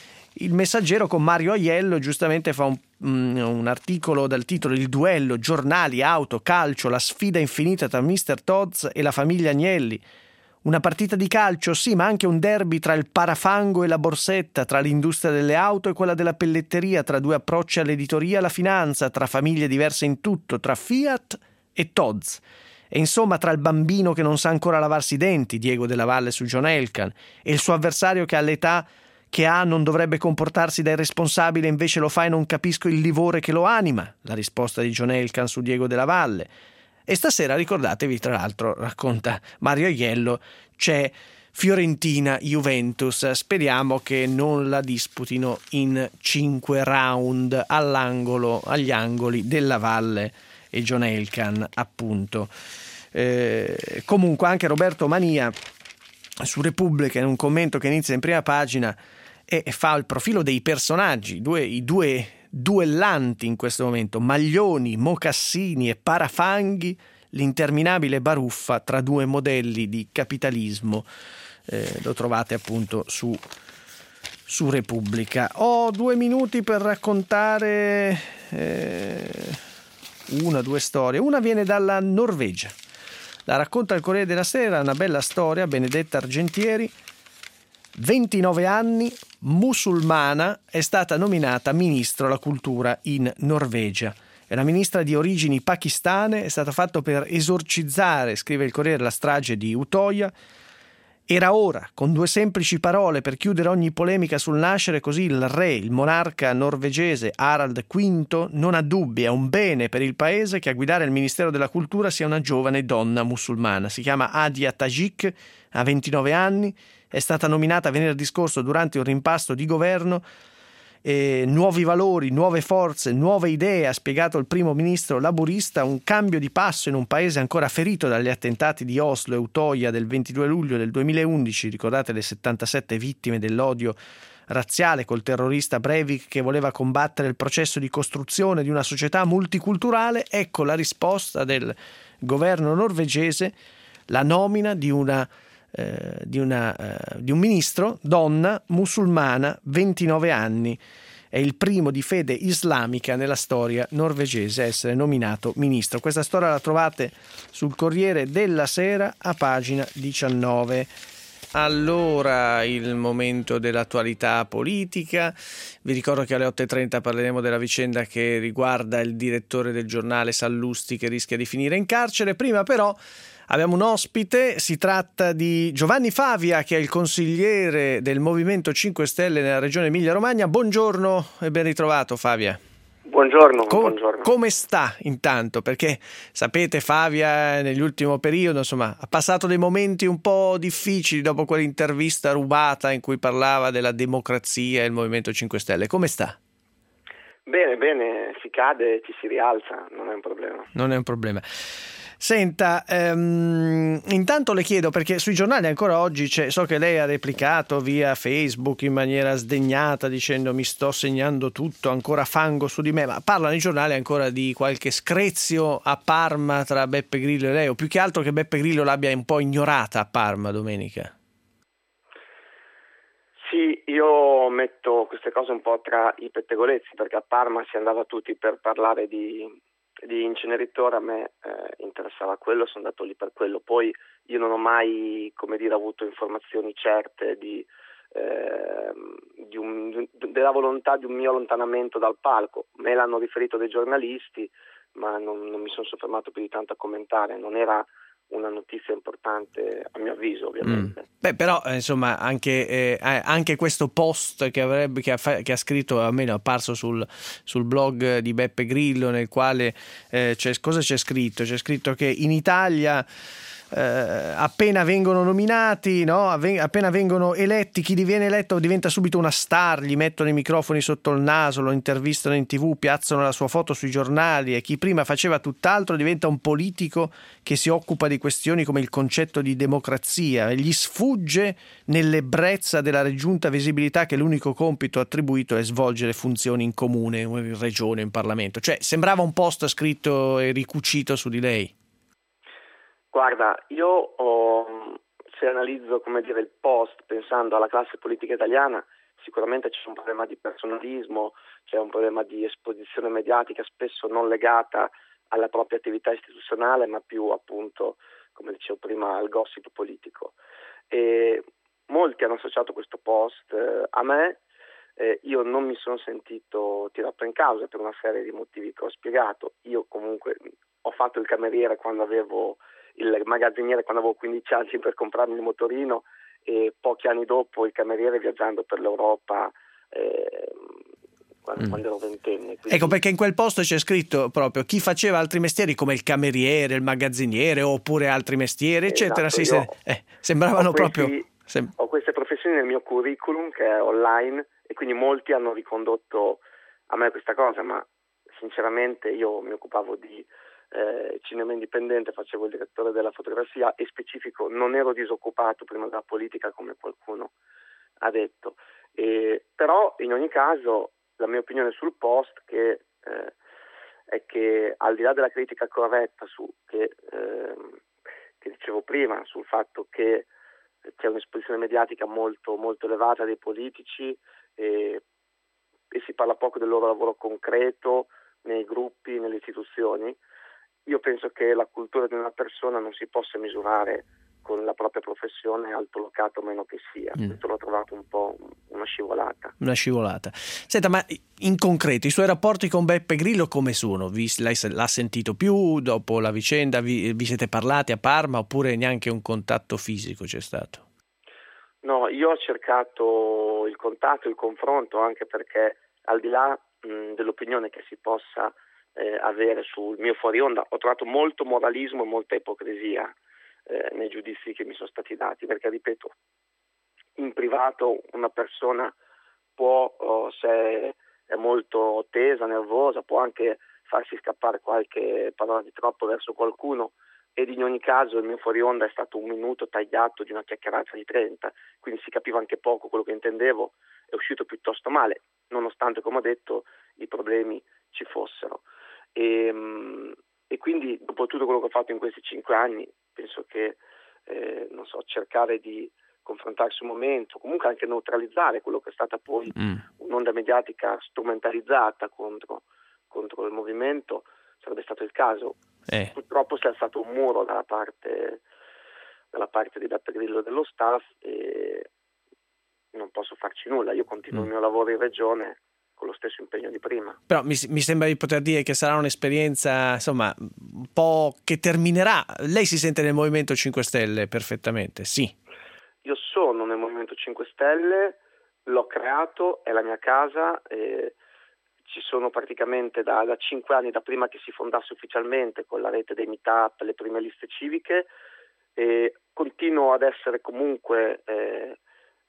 Il Messaggero con Mario Aiello giustamente fa un, un articolo dal titolo: il duello, giornali, auto, calcio, la sfida infinita tra mister Tod's e la famiglia Agnelli. Una partita di calcio, sì, ma anche un derby tra il parafango e la borsetta, tra l'industria delle auto e quella della pelletteria, tra due approcci all'editoria e alla finanza, tra famiglie diverse in tutto, tra Fiat e Tod's. E insomma tra il bambino che non sa ancora lavarsi i denti, Diego Della Valle su John Elkann, e il suo avversario che all'età che ha non dovrebbe comportarsi da irresponsabile, invece lo fa e non capisco il livore che lo anima, la risposta di John Elkann su Diego Della Valle. E stasera, ricordatevi, tra l'altro, racconta Mario Aiello, c'è Fiorentina-Juventus. Speriamo che non la disputino in cinque round all'angolo, agli angoli Della Valle e John Elkann, appunto. Eh, comunque anche Roberto Mania su Repubblica, in un commento che inizia in prima pagina, e fa il profilo dei personaggi, due, i due duellanti in questo momento: Maglioni, Mocassini e Parafanghi, l'interminabile baruffa tra due modelli di capitalismo. Eh, lo trovate appunto su, su Repubblica. Ho due minuti per raccontare eh, una, due storie. Una viene dalla Norvegia, la racconta il Corriere della Sera, una bella storia. Benedetta Argentieri, ventinove anni, musulmana, è stata nominata ministro alla cultura in Norvegia. È una ministra di origini pakistane, è stata fatta per esorcizzare, scrive il Corriere, la strage di Utoya. Era ora, con due semplici parole, per chiudere ogni polemica sul nascere, così il re, il monarca norvegese Harald quinto, non ha dubbi, è un bene per il paese che a guidare il Ministero della Cultura sia una giovane donna musulmana. Si chiama Adia Tajik, ha ventinove anni, è stata nominata venerdì scorso durante un rimpasto di governo. Eh, nuovi valori, nuove forze, nuove idee, ha spiegato il primo ministro laburista, un cambio di passo in un paese ancora ferito dagli attentati di Oslo e Utoya del ventidue luglio del duemilaundici, ricordate le settantasette vittime dell'odio razziale col terrorista Breivik che voleva combattere il processo di costruzione di una società multiculturale. Ecco la risposta del governo norvegese: la nomina di una Eh, di, una, eh, di un ministro donna musulmana, ventinove anni, è il primo di fede islamica nella storia norvegese a essere nominato ministro. Questa storia la trovate sul Corriere della Sera a pagina diciannove. Allora, il momento dell'attualità politica. Vi ricordo che alle otto e trenta parleremo della vicenda che riguarda il direttore del giornale Sallusti che rischia di finire in carcere. Prima però abbiamo un ospite, si tratta di Giovanni Favia, che è il consigliere del Movimento cinque Stelle nella regione Emilia-Romagna. Buongiorno e ben ritrovato, Favia. Buongiorno, Com- buongiorno. Come sta intanto? Perché sapete, Favia nell'ultimo periodo insomma ha passato dei momenti un po' difficili dopo quell'intervista rubata in cui parlava della democrazia e il Movimento cinque Stelle. Come sta? Bene, bene, si cade, ci si rialza, non è un problema. Non è un problema. Senta, ehm, intanto le chiedo, perché sui giornali ancora oggi c'è, so che lei ha replicato via Facebook in maniera sdegnata dicendo mi sto segnando tutto, ancora fango su di me, ma parlano i giornali ancora di qualche screzio a Parma tra Beppe Grillo e lei, o più che altro che Beppe Grillo l'abbia un po' ignorata a Parma domenica. Sì, io metto queste cose un po' tra i pettegolezzi, perché a Parma si andava tutti per parlare di, di inceneritore, a me eh, interessava quello, sono andato lì per quello. Poi io non ho mai, come dire, avuto informazioni certe di, eh, di un, della volontà di un mio allontanamento dal palco. Me l'hanno riferito dei giornalisti, ma non, non mi sono soffermato più di tanto a commentare, non era una notizia importante a mio avviso, ovviamente. Mm. Beh, però eh, insomma anche, eh, anche questo post che avrebbe che ha, fa, che ha scritto, almeno è apparso sul, sul blog di Beppe Grillo, nel quale eh, c'è, cosa c'è scritto? C'è scritto che in Italia eh, appena vengono nominati, no? Appena vengono eletti, chi diviene eletto diventa subito una star, gli mettono i microfoni sotto il naso, lo intervistano in tv, piazzano la sua foto sui giornali, e chi prima faceva tutt'altro diventa un politico che si occupa di questioni come il concetto di democrazia, gli sfugge nell'ebbrezza della raggiunta visibilità che l'unico compito attribuito è svolgere funzioni in comune, in regione, in Parlamento. Cioè sembrava un post scritto e ricucito su di lei. Guarda, io ho, se analizzo, come dire, il post pensando alla classe politica italiana, sicuramente c'è un problema di personalismo, c'è un problema di esposizione mediatica spesso non legata alla propria attività istituzionale, ma più appunto, come dicevo prima, al gossip politico. E molti hanno associato questo post eh, a me, eh, io non mi sono sentito tirato in causa per una serie di motivi che ho spiegato. Io comunque ho fatto il cameriere quando avevo il magazziniere quando avevo quindici anni per comprarmi il motorino, e pochi anni dopo il cameriere viaggiando per l'Europa eh, quando, mm. quando ero ventenne. Quindi... Ecco perché in quel posto c'è scritto proprio chi faceva altri mestieri come il cameriere, il magazziniere oppure altri mestieri eccetera. Esatto, sì, se, eh, sembravano questi, proprio sem- ho queste professioni nel mio curriculum che è online, e quindi molti hanno ricondotto a me questa cosa, ma sinceramente io mi occupavo di Eh, cinema indipendente, facevo il direttore della fotografia, e specifico non ero disoccupato prima della politica come qualcuno ha detto, e, però in ogni caso la mia opinione sul post che, eh, è che al di là della critica corretta su, che, eh, che dicevo prima sul fatto che c'è un'esposizione mediatica molto, molto elevata dei politici e, e si parla poco del loro lavoro concreto nei gruppi, nelle istituzioni. Io penso che la cultura di una persona non si possa misurare con la propria professione, altolocato o meno che sia. Mm. Questo l'ho trovato un po' una scivolata. Una scivolata. Senta, ma in concreto i suoi rapporti con Beppe Grillo come sono? Vi, lei l'ha sentito più dopo la vicenda? Vi, vi siete parlati a Parma oppure neanche un contatto fisico c'è stato? No, io ho cercato il contatto, il confronto, anche perché al di là mh, dell'opinione che si possa Eh, avere sul mio fuori onda, ho trovato molto moralismo e molta ipocrisia eh, nei giudizi che mi sono stati dati, perché ripeto, in privato una persona può, oh, se è molto tesa, nervosa, può anche farsi scappare qualche parola di troppo verso qualcuno, ed in ogni caso il mio fuori onda è stato un minuto tagliato di una chiacchierata di trenta, quindi si capiva anche poco quello che intendevo, è uscito piuttosto male, nonostante, come ho detto, i problemi ci fossero. E, e quindi dopo tutto quello che ho fatto in questi cinque anni penso che eh, non so, cercare di confrontarsi un momento, comunque anche neutralizzare quello che è stata poi mm. un'onda mediatica strumentalizzata contro, contro il movimento sarebbe stato il caso. Eh. Purtroppo si è alzato un muro dalla parte dalla parte di Beppe Grillo e dello staff, e non posso farci nulla, io continuo mm. il mio lavoro in regione con lo stesso impegno di prima. Però mi, mi sembra di poter dire che sarà un'esperienza, insomma, un po' che terminerà. Lei si sente nel Movimento cinque Stelle perfettamente, sì. Io sono nel Movimento cinque Stelle, l'ho creato, è la mia casa, e ci sono praticamente da, da cinque anni, da prima che si fondasse ufficialmente con la rete dei meetup, le prime liste civiche, e continuo ad essere comunque eh,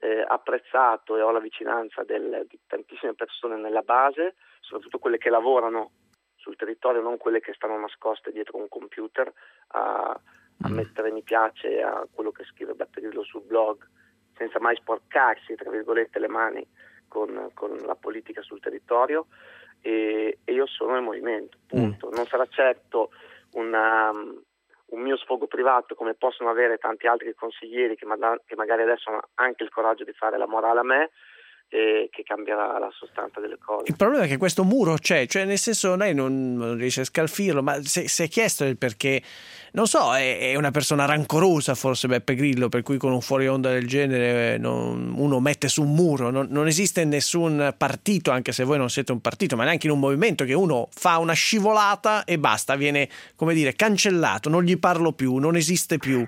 eh, apprezzato e ho la vicinanza del, di tantissime persone nella base, soprattutto quelle che lavorano sul territorio, non quelle che stanno nascoste dietro un computer a, a mettere mi piace a quello che scrive Beppe Grillo sul blog, senza mai sporcarsi, tra virgolette, le mani con, con la politica sul territorio, e, e io sono nel movimento, punto. Non sarà certo una, un mio sfogo privato come possono avere tanti altri consiglieri che, ma, che magari adesso hanno anche il coraggio di fare la morale a me, e che cambierà la sostanza delle cose. Il problema è che questo muro c'è, cioè nel senso lei non, non riesce a scalfirlo, ma si, si è chiesto il perché, non so, è, è una persona rancorosa forse Beppe Grillo, per cui con un fuori onda del genere non, uno mette su un muro, non, non esiste nessun partito, anche se voi non siete un partito, ma neanche in un movimento, che uno fa una scivolata e basta, viene, come dire, cancellato, non gli parlo più, non esiste più.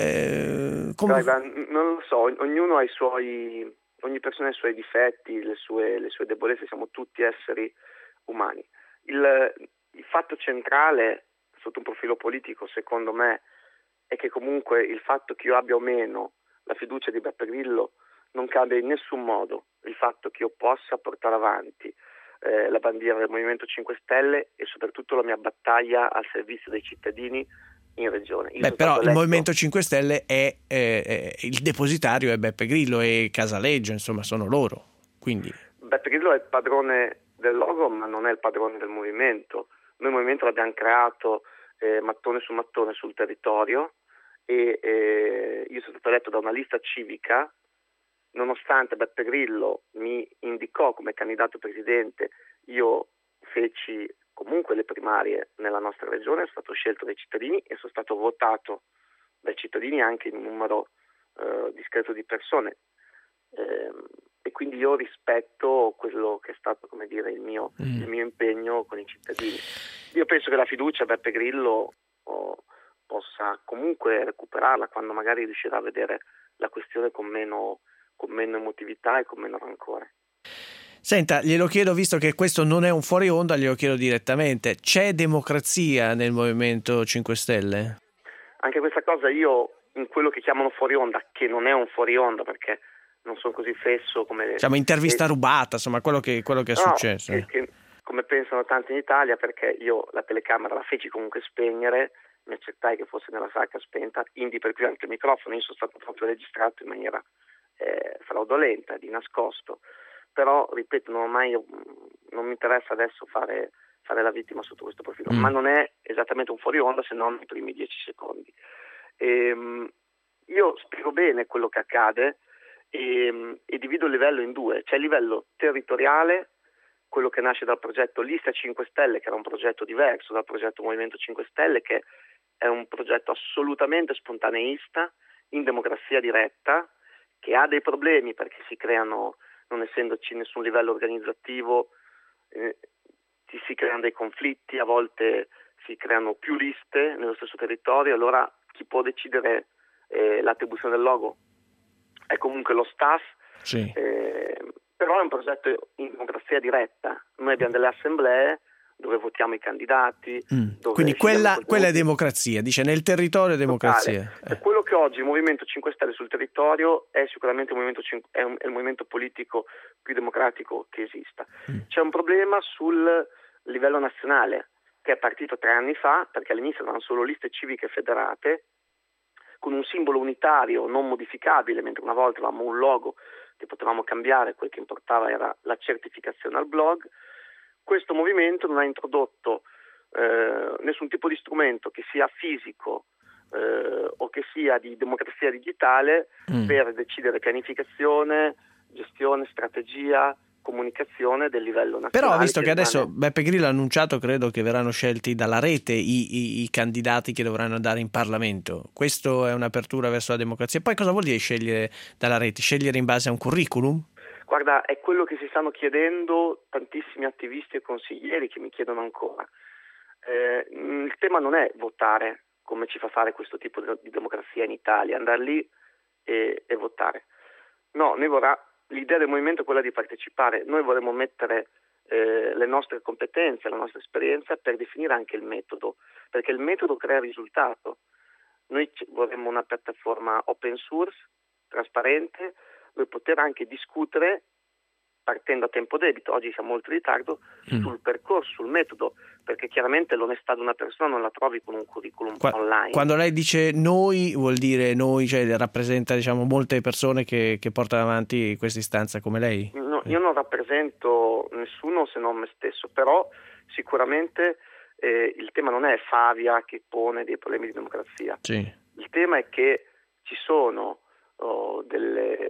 Eh, come... Guarda, non lo so, ognuno ha i suoi... Ogni persona ha i suoi difetti, le sue, le sue debolezze, siamo tutti esseri umani. Il, il fatto centrale sotto un profilo politico, secondo me, è che comunque il fatto che io abbia o meno la fiducia di Beppe Grillo non cambia in nessun modo il fatto che io possa portare avanti eh, la bandiera del Movimento cinque Stelle e soprattutto la mia battaglia al servizio dei cittadini in regione. Io Beh, però il Movimento cinque Stelle è eh, il depositario è Beppe Grillo e Casaleggio, insomma sono loro. Quindi Beppe Grillo è il padrone del logo, ma non è il padrone del movimento. Noi il movimento l'abbiamo creato eh, mattone su mattone sul territorio e eh, io sono stato eletto da una lista civica, nonostante Beppe Grillo mi indicò come candidato presidente, io feci comunque le primarie nella nostra regione, sono stato scelto dai cittadini e sono stato votato dai cittadini anche in un numero eh, discreto di persone, eh, e quindi io rispetto quello che è stato, come dire, il mio, mm. il mio impegno con i cittadini. Io penso che la fiducia a Beppe Grillo oh, possa comunque recuperarla quando magari riuscirà a vedere la questione con meno, con meno emotività e con meno rancore. Senta, glielo chiedo, visto che questo non è un fuori onda, glielo chiedo direttamente. C'è democrazia nel Movimento cinque Stelle? Anche questa cosa io, in quello che chiamano fuori onda, che non è un fuori onda perché non sono così fesso come... Diciamo intervista e... rubata, insomma, quello che, quello che è no, successo. Che, che, come pensano tanti in Italia, perché io la telecamera la feci comunque spegnere, mi accettai che fosse nella sacca spenta, indi per cui anche il microfono, io sono stato proprio registrato in maniera eh, fraudolenta, di nascosto. Però, ripeto, non, mai, non mi interessa adesso fare, fare la vittima sotto questo profilo, mm. ma non è esattamente un fuori onda se non i primi dieci secondi. E, io spiego bene quello che accade e, e divido il livello in due. C'è il livello territoriale, quello che nasce dal progetto Lista cinque Stelle, che era un progetto diverso dal progetto Movimento cinque Stelle, che è un progetto assolutamente spontaneista, in democrazia diretta, che ha dei problemi perché si creano, non essendoci nessun livello organizzativo, eh, si, si creano dei conflitti, a volte si creano più liste nello stesso territorio, allora chi può decidere eh, l'attribuzione del logo è comunque lo staff, sì. eh, però è un progetto in democrazia diretta. Noi abbiamo delle assemblee dove votiamo i candidati. Mm. Dove Quindi quella, quella è democrazia, dice nel territorio è democrazia. Eh. Quello che oggi il Movimento cinque Stelle sul territorio è sicuramente il movimento, è un, è il movimento politico più democratico che esista. Mm. C'è un problema sul livello nazionale che è partito tre anni fa, perché all'inizio erano solo liste civiche federate con un simbolo unitario non modificabile, mentre una volta avevamo un logo che potevamo cambiare, quel che importava era la certificazione al blog. Questo movimento non ha introdotto eh, nessun tipo di strumento che sia fisico eh, o che sia di democrazia digitale mm. per decidere pianificazione, gestione, strategia, comunicazione del livello nazionale. Però visto che, che adesso rimane... Beppe Grillo ha annunciato, credo che verranno scelti dalla rete i, i, i candidati che dovranno andare in Parlamento. Questo è un'apertura verso la democrazia. Poi cosa vuol dire scegliere dalla rete? Scegliere in base a un curriculum? Guarda, è quello che si stanno chiedendo tantissimi attivisti e consiglieri che mi chiedono ancora. Eh, il tema non è votare come ci fa fare questo tipo di democrazia in Italia, andare lì e, e votare. No, noi vorrà, l'idea del movimento è quella di partecipare. Noi vorremmo mettere eh, le nostre competenze, la nostra esperienza per definire anche il metodo, perché il metodo crea il risultato. Noi vorremmo una piattaforma open source, trasparente, per poter anche discutere partendo a tempo debito. Oggi siamo molto in ritardo mm. sul percorso, sul metodo, perché chiaramente l'onestà di una persona non la trovi con un curriculum Qua, online. Quando lei dice noi, vuol dire noi, cioè rappresenta, diciamo, molte persone che, che portano avanti questa istanza come lei? No, io non rappresento nessuno se non me stesso, però sicuramente eh, il tema non è Favia che pone dei problemi di democrazia. Sì. Il tema è che ci sono oh, delle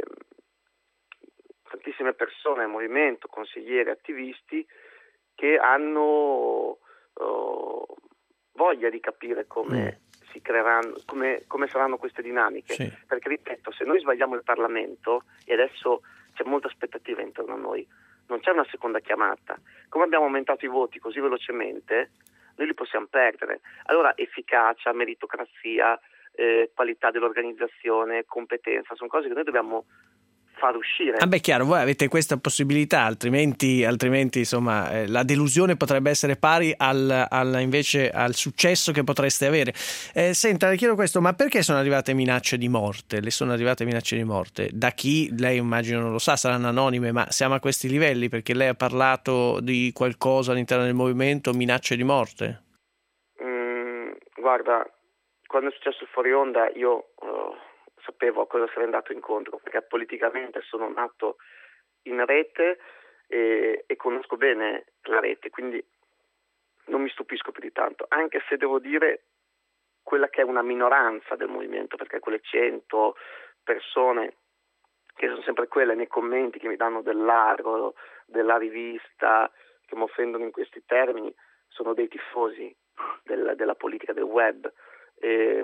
tantissime persone nel movimento, consiglieri, attivisti che hanno oh, voglia di capire come mm. si creeranno, come, come saranno queste dinamiche. Sì. Perché ripeto, se noi sbagliamo il Parlamento, e adesso c'è molta aspettativa intorno a noi, non c'è una seconda chiamata. Come abbiamo aumentato i voti così velocemente, noi li possiamo perdere. Allora efficacia, meritocrazia, eh, qualità dell'organizzazione, competenza, sono cose che noi dobbiamo far uscire. Ah beh, chiaro, voi avete questa possibilità, altrimenti, altrimenti insomma eh, la delusione potrebbe essere pari al, al invece al successo che potreste avere. Eh, senta, le chiedo questo, ma perché sono arrivate minacce di morte? Le sono arrivate minacce di morte? Da chi? Lei immagino non lo sa, saranno anonime, ma siamo a questi livelli perché lei ha parlato di qualcosa all'interno del movimento, minacce di morte? Mm, guarda, quando è successo il fuori onda io uh, sapevo a cosa sarei andato incontro, perché politicamente sono nato in rete e, e conosco bene la rete, quindi non mi stupisco più di tanto, anche se devo dire quella che è una minoranza del movimento, perché quelle cento persone che sono sempre quelle nei commenti che mi danno del largo, della rivista, che mi offendono in questi termini, sono dei tifosi del, della politica, del web, e,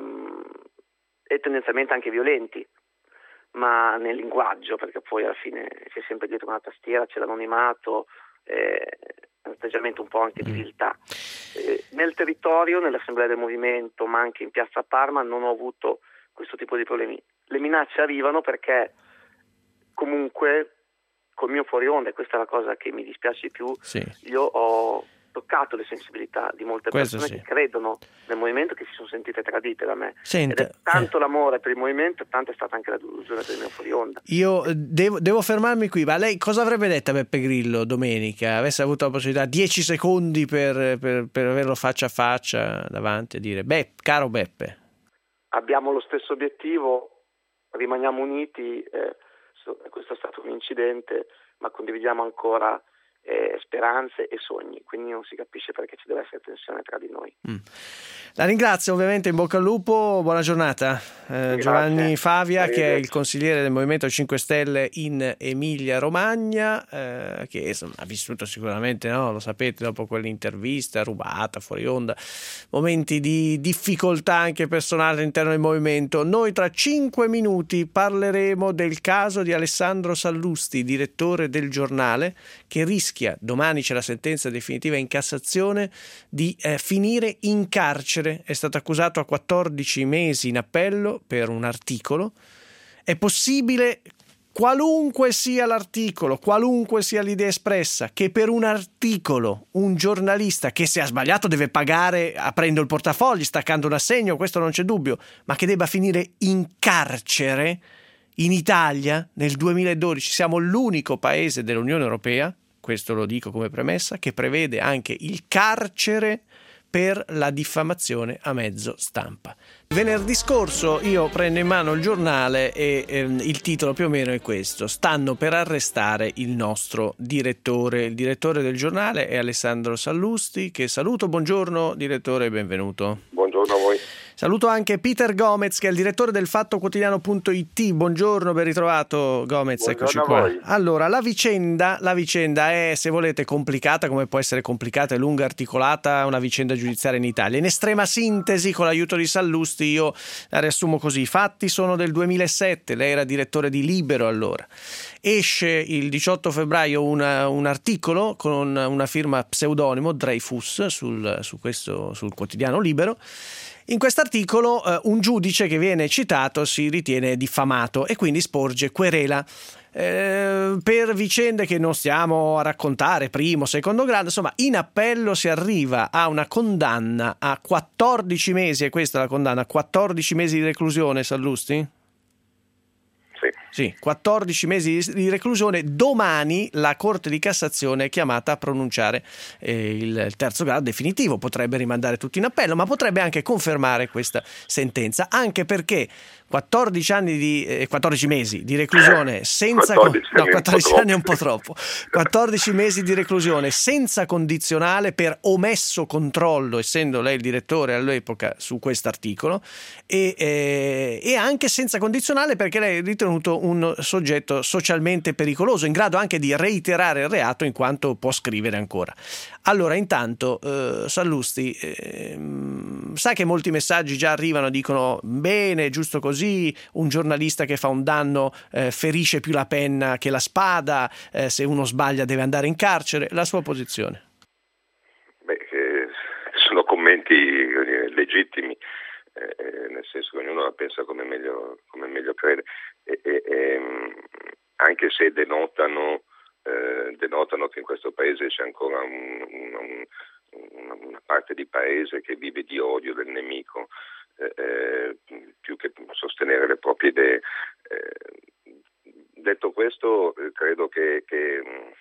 e tendenzialmente anche violenti, ma nel linguaggio, perché poi alla fine c'è sempre dietro una tastiera, c'è l'anonimato, eh, un atteggiamento un po' anche di viltà. Eh, nel territorio, nell'assemblea del movimento, ma anche in piazza Parma, non ho avuto questo tipo di problemi. Le minacce arrivano perché comunque col mio fuori onda, e questa è la cosa che mi dispiace di più, sì. Io ho toccato le sensibilità di molte Questo persone sì. che credono nel movimento, che si sono sentite tradite da me. Senta, ed è tanto eh. l'amore per il movimento, tanto è stata anche la delusione del mio fuori onda. Io devo, devo fermarmi qui, ma lei cosa avrebbe detto a Beppe Grillo domenica? Avesse avuto la possibilità, dieci secondi per, per, per averlo faccia a faccia davanti e dire: beh, caro Beppe, abbiamo lo stesso obiettivo, rimaniamo uniti, eh, questo è stato un incidente, ma condividiamo ancora Eh, speranze e sogni, quindi non si capisce perché ci deve essere tensione tra di noi. Mm. La ringrazio, ovviamente, in bocca al lupo, buona giornata. eh, Giovanni Favia, che è il consigliere del Movimento cinque Stelle in Emilia Romagna, eh, che insomma, ha vissuto sicuramente, no? Lo sapete, dopo quell'intervista rubata fuori onda, momenti di difficoltà anche personale all'interno del movimento. Noi tra cinque minuti parleremo del caso di Alessandro Sallusti, direttore del Giornale, che rischia, domani c'è la sentenza definitiva in Cassazione, di eh, finire in carcere. È stato accusato a quattordici mesi in appello per un articolo. È possibile, qualunque sia l'articolo, qualunque sia l'idea espressa, che per un articolo un giornalista, che se ha sbagliato deve pagare aprendo il portafogli, staccando un assegno, questo non c'è dubbio, ma che debba finire in carcere in Italia nel duemiladodici. Siamo l'unico paese dell'Unione Europea, questo lo dico come premessa, che prevede anche il carcere per la diffamazione a mezzo stampa. Venerdì scorso io prendo in mano il giornale e ehm, il titolo più o meno è questo: stanno per arrestare il nostro direttore. Il direttore del giornale è Alessandro Sallusti, che saluto. Buongiorno direttore, benvenuto. Buongiorno a voi. Saluto anche Peter Gomez, che è il direttore del Fatto Quotidiano punto it. Buongiorno, ben ritrovato Gomez. Buongiorno, eccoci qua. Voi. Allora, la vicenda, la vicenda è, se volete, complicata, come può essere complicata e lunga, articolata una vicenda giudiziaria in Italia. In estrema sintesi, con l'aiuto di Sallusti, io la riassumo così. I fatti sono del duemilasette, lei era direttore di Libero allora. Esce il diciotto febbraio una, un articolo con una firma pseudonimo, Dreyfus, sul, su questo, sul quotidiano Libero. In quest'articolo eh, un giudice che viene citato si ritiene diffamato e quindi sporge querela eh, per vicende che non stiamo a raccontare, primo, secondo grado. Insomma, in appello si arriva a una condanna a quattordici mesi, e questa è la condanna, quattordici mesi di reclusione, Sallusti? sì. Sì, quattordici mesi di reclusione. Domani la Corte di Cassazione è chiamata a pronunciare eh, il terzo grado definitivo. Potrebbe rimandare tutto in appello, ma potrebbe anche confermare questa sentenza, anche perché quattordici anni di eh, quattordici mesi di reclusione senza quattordici no, quattordici anni è un po' troppo. quattordici mesi di reclusione senza condizionale per omesso controllo, essendo lei il direttore all'epoca su quest'articolo, e, eh, e anche senza condizionale perché lei è ritenuto un soggetto socialmente pericoloso, in grado anche di reiterare il reato in quanto può scrivere ancora. Allora, intanto eh, Sallusti, eh, sa che molti messaggi già arrivano, dicono bene, giusto così, un giornalista che fa un danno eh, ferisce più la penna che la spada, eh, se uno sbaglia deve andare in carcere. La sua posizione? Beh, eh, sono commenti legittimi, eh, nel senso che ognuno la pensa come meglio, come meglio crede, e, e, e, anche se denotano, eh, denotano che in questo paese c'è ancora un, un, un, una parte di paese che vive di odio del nemico, eh, più che sostenere le proprie idee. Eh, detto questo, credo che, che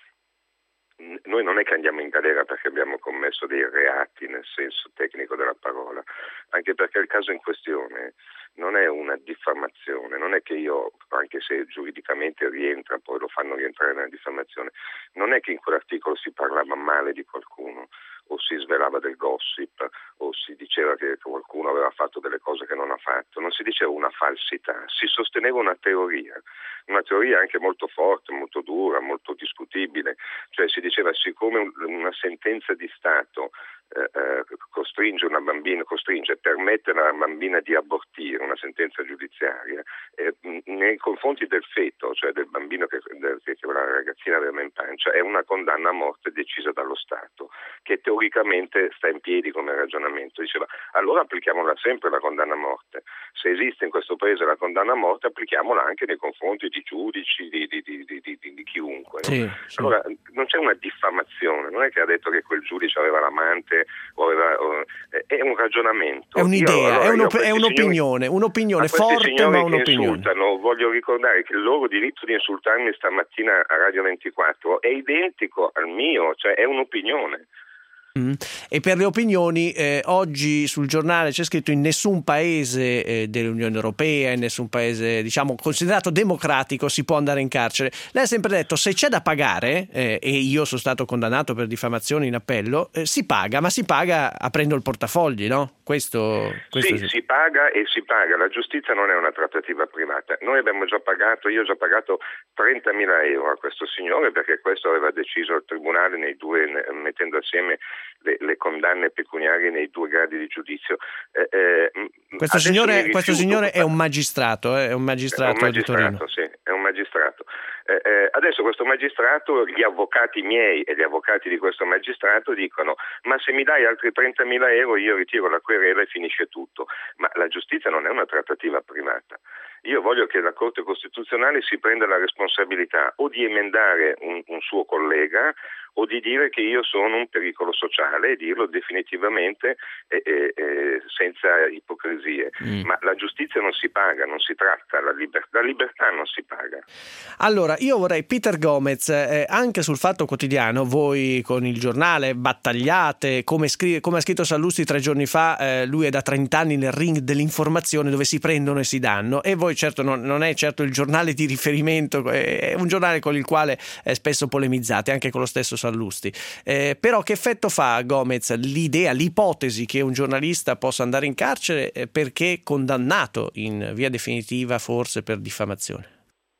noi non è che andiamo in galera perché abbiamo commesso dei reati nel senso tecnico della parola, anche perché il caso in questione non è una diffamazione, non è che io, anche se giuridicamente rientra, poi lo fanno rientrare nella diffamazione, non è che in quell'articolo si parlava male di qualcuno, o si svelava del gossip, o si diceva che qualcuno aveva fatto delle cose che non ha fatto, non si diceva una falsità, si sosteneva una teoria, una teoria anche molto forte, molto dura, molto discutibile, cioè si diceva siccome una sentenza di Stato eh, eh, costringe una bambina, costringe, permette alla bambina di abortire, una sentenza giudiziaria, eh, nei confronti del feto, cioè del bambino che, del, che la ragazzina aveva in pancia, è una condanna a morte decisa dallo Stato, che teoricamente sta in piedi come ragionamento. Diceva, allora applichiamola sempre la condanna a morte. Se esiste in questo paese la condanna a morte, applichiamola anche nei confronti di giudici, di, di, di, di, di, di chiunque. No? Sì, sì. Allora, non c'è una diffamazione, non è che ha detto che quel giudice aveva l'amante, o aveva, o, è un ragionamento. È un'idea, io, allora, è, un'op- io è un'opinione, signori, un'opinione forte, ma un'opinione. Insultano, voglio ricordare che il loro diritto di insultarmi stamattina a Radio ventiquattro è identico al mio, cioè è un'opinione. Mm. E per le opinioni, eh, oggi sul giornale c'è scritto in nessun paese eh, dell'Unione Europea, in nessun paese diciamo considerato democratico si può andare in carcere. Lei ha sempre detto se c'è da pagare, eh, e io sono stato condannato per diffamazione in appello, eh, si paga, ma si paga aprendo il portafogli, no? Questo, questo sì, si paga e si paga, la giustizia non è una trattativa privata. Noi abbiamo già pagato, io ho già pagato trentamila euro a questo signore perché questo aveva deciso il tribunale nei due, mettendo assieme le, le condanne pecuniarie nei due gradi di giudizio. Eh, eh, questo signore, questo signore è un magistrato, eh, è un magistrato, è un magistrato di Torino. Sì, è un magistrato. Eh, eh, adesso questo magistrato, gli avvocati miei e gli avvocati di questo magistrato dicono ma se mi dai altri trentamila euro io ritiro la querela e finisce tutto. Ma la giustizia non è una trattativa privata. Io voglio che la Corte Costituzionale si prenda la responsabilità o di emendare un, un suo collega o di dire che io sono un pericolo sociale e dirlo definitivamente e, e, e senza ipocrisie. Mm. Ma la giustizia non si paga, non si tratta, la libertà, la libertà non si paga. Allora, io vorrei, Peter Gomez, eh, anche sul Fatto Quotidiano, voi con il giornale battagliate, come, scrive, come ha scritto Sallusti tre giorni fa, eh, lui è da trenta anni nel ring dell'informazione dove si prendono e si danno, e voi certo non, non è certo il giornale di riferimento, è un giornale con il quale eh, spesso polemizzate, anche con lo stesso Sallusti. Eh, però che effetto fa, Gomez, l'idea, l'ipotesi che un giornalista possa andare in carcere eh, perché condannato in via definitiva forse per diffamazione?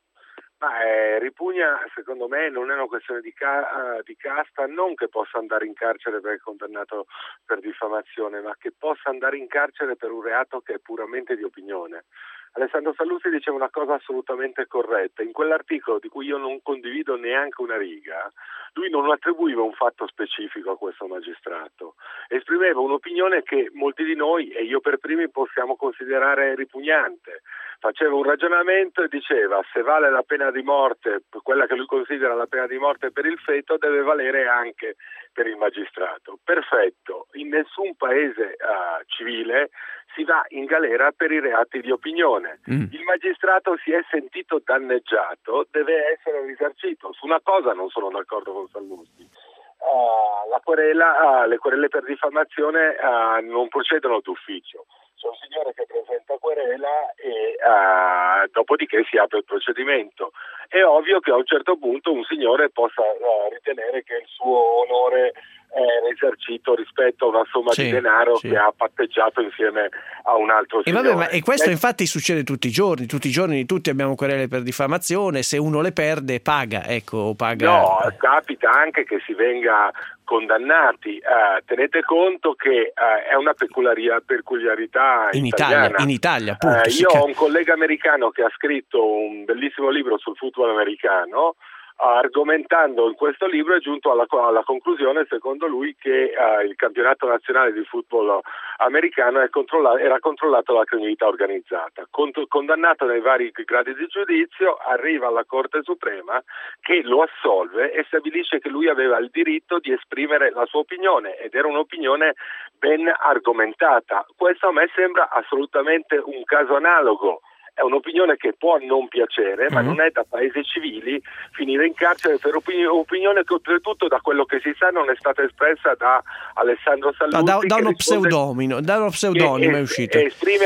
Ma eh, ripugna, secondo me, non è una questione di, ca- di casta, non che possa andare in carcere perché è condannato per diffamazione, ma che possa andare in carcere per un reato che è puramente di opinione. Alessandro Sallusti diceva una cosa assolutamente corretta. In quell'articolo, di cui io non condivido neanche una riga, lui non attribuiva un fatto specifico a questo magistrato, esprimeva un'opinione che molti di noi, e io per primi, possiamo considerare ripugnante. Faceva un ragionamento e diceva se vale la pena di morte, quella che lui considera la pena di morte per il feto, deve valere anche per il magistrato. Perfetto, in nessun paese uh, civile si va in galera per i reati di opinione. diffamazione. Mm. Il magistrato si è sentito danneggiato, deve essere risarcito. Su una cosa non sono d'accordo con Sallusti. Uh, la querela, uh, le querele per diffamazione uh, non procedono d'ufficio. C'è un signore che presenta querela e uh, dopodiché si apre il procedimento. È ovvio che a un certo punto un signore possa uh, ritenere che il suo onore è risarcito rispetto a una somma sì, di denaro sì. che ha patteggiato insieme a un altro e signore. Vabbè, ma, e questo eh, infatti succede tutti i giorni, tutti i giorni tutti abbiamo querele per diffamazione, se uno le perde paga, ecco, o paga. No, capita anche che si venga condannati. Uh, tenete conto che uh, è una peculiaria, peculiarità in italiana. Italia, in Italia appunto. Uh, io ho un collega americano che ha scritto un bellissimo libro sul football americano. Argomentando in questo libro è giunto alla, alla conclusione, secondo lui, che uh, il campionato nazionale di football americano è controllato, era controllato dalla criminalità organizzata. Cont- condannato nei vari gradi di giudizio, arriva alla Corte Suprema che lo assolve e stabilisce che lui aveva il diritto di esprimere la sua opinione ed era un'opinione ben argomentata. Questo a me sembra assolutamente un caso analogo. È un'opinione che può non piacere, ma mm. non è da paesi civili finire in carcere per opini- opinione che oltretutto, da quello che si sa, non è stata espressa da Alessandro Sallusti. No, da, da, uno pseudonimo, da uno pseudonimo è uscito. Esprime,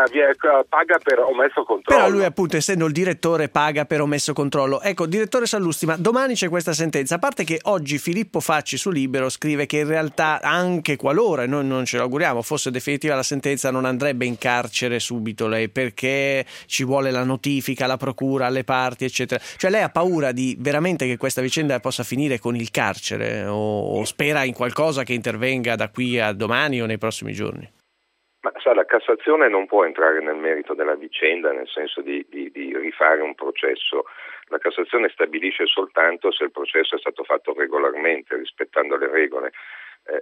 uh, paga per omesso controllo. Però lui appunto, essendo il direttore, paga per omesso controllo. Ecco, direttore Sallusti, ma domani c'è questa sentenza. A parte che oggi Filippo Facci su Libero scrive che in realtà, anche qualora, noi non ce lo auguriamo, fosse definitiva la sentenza, non andrebbe in carcere subito lei, perché ci vuole la notifica, la procura, alle parti, eccetera. Cioè lei ha paura di veramente che questa vicenda possa finire con il carcere o, o spera in qualcosa che intervenga da qui a domani o nei prossimi giorni? Ma sa, la Cassazione non può entrare nel merito della vicenda, nel senso di, di, di rifare un processo. La Cassazione stabilisce soltanto se il processo è stato fatto regolarmente, rispettando le regole. Eh,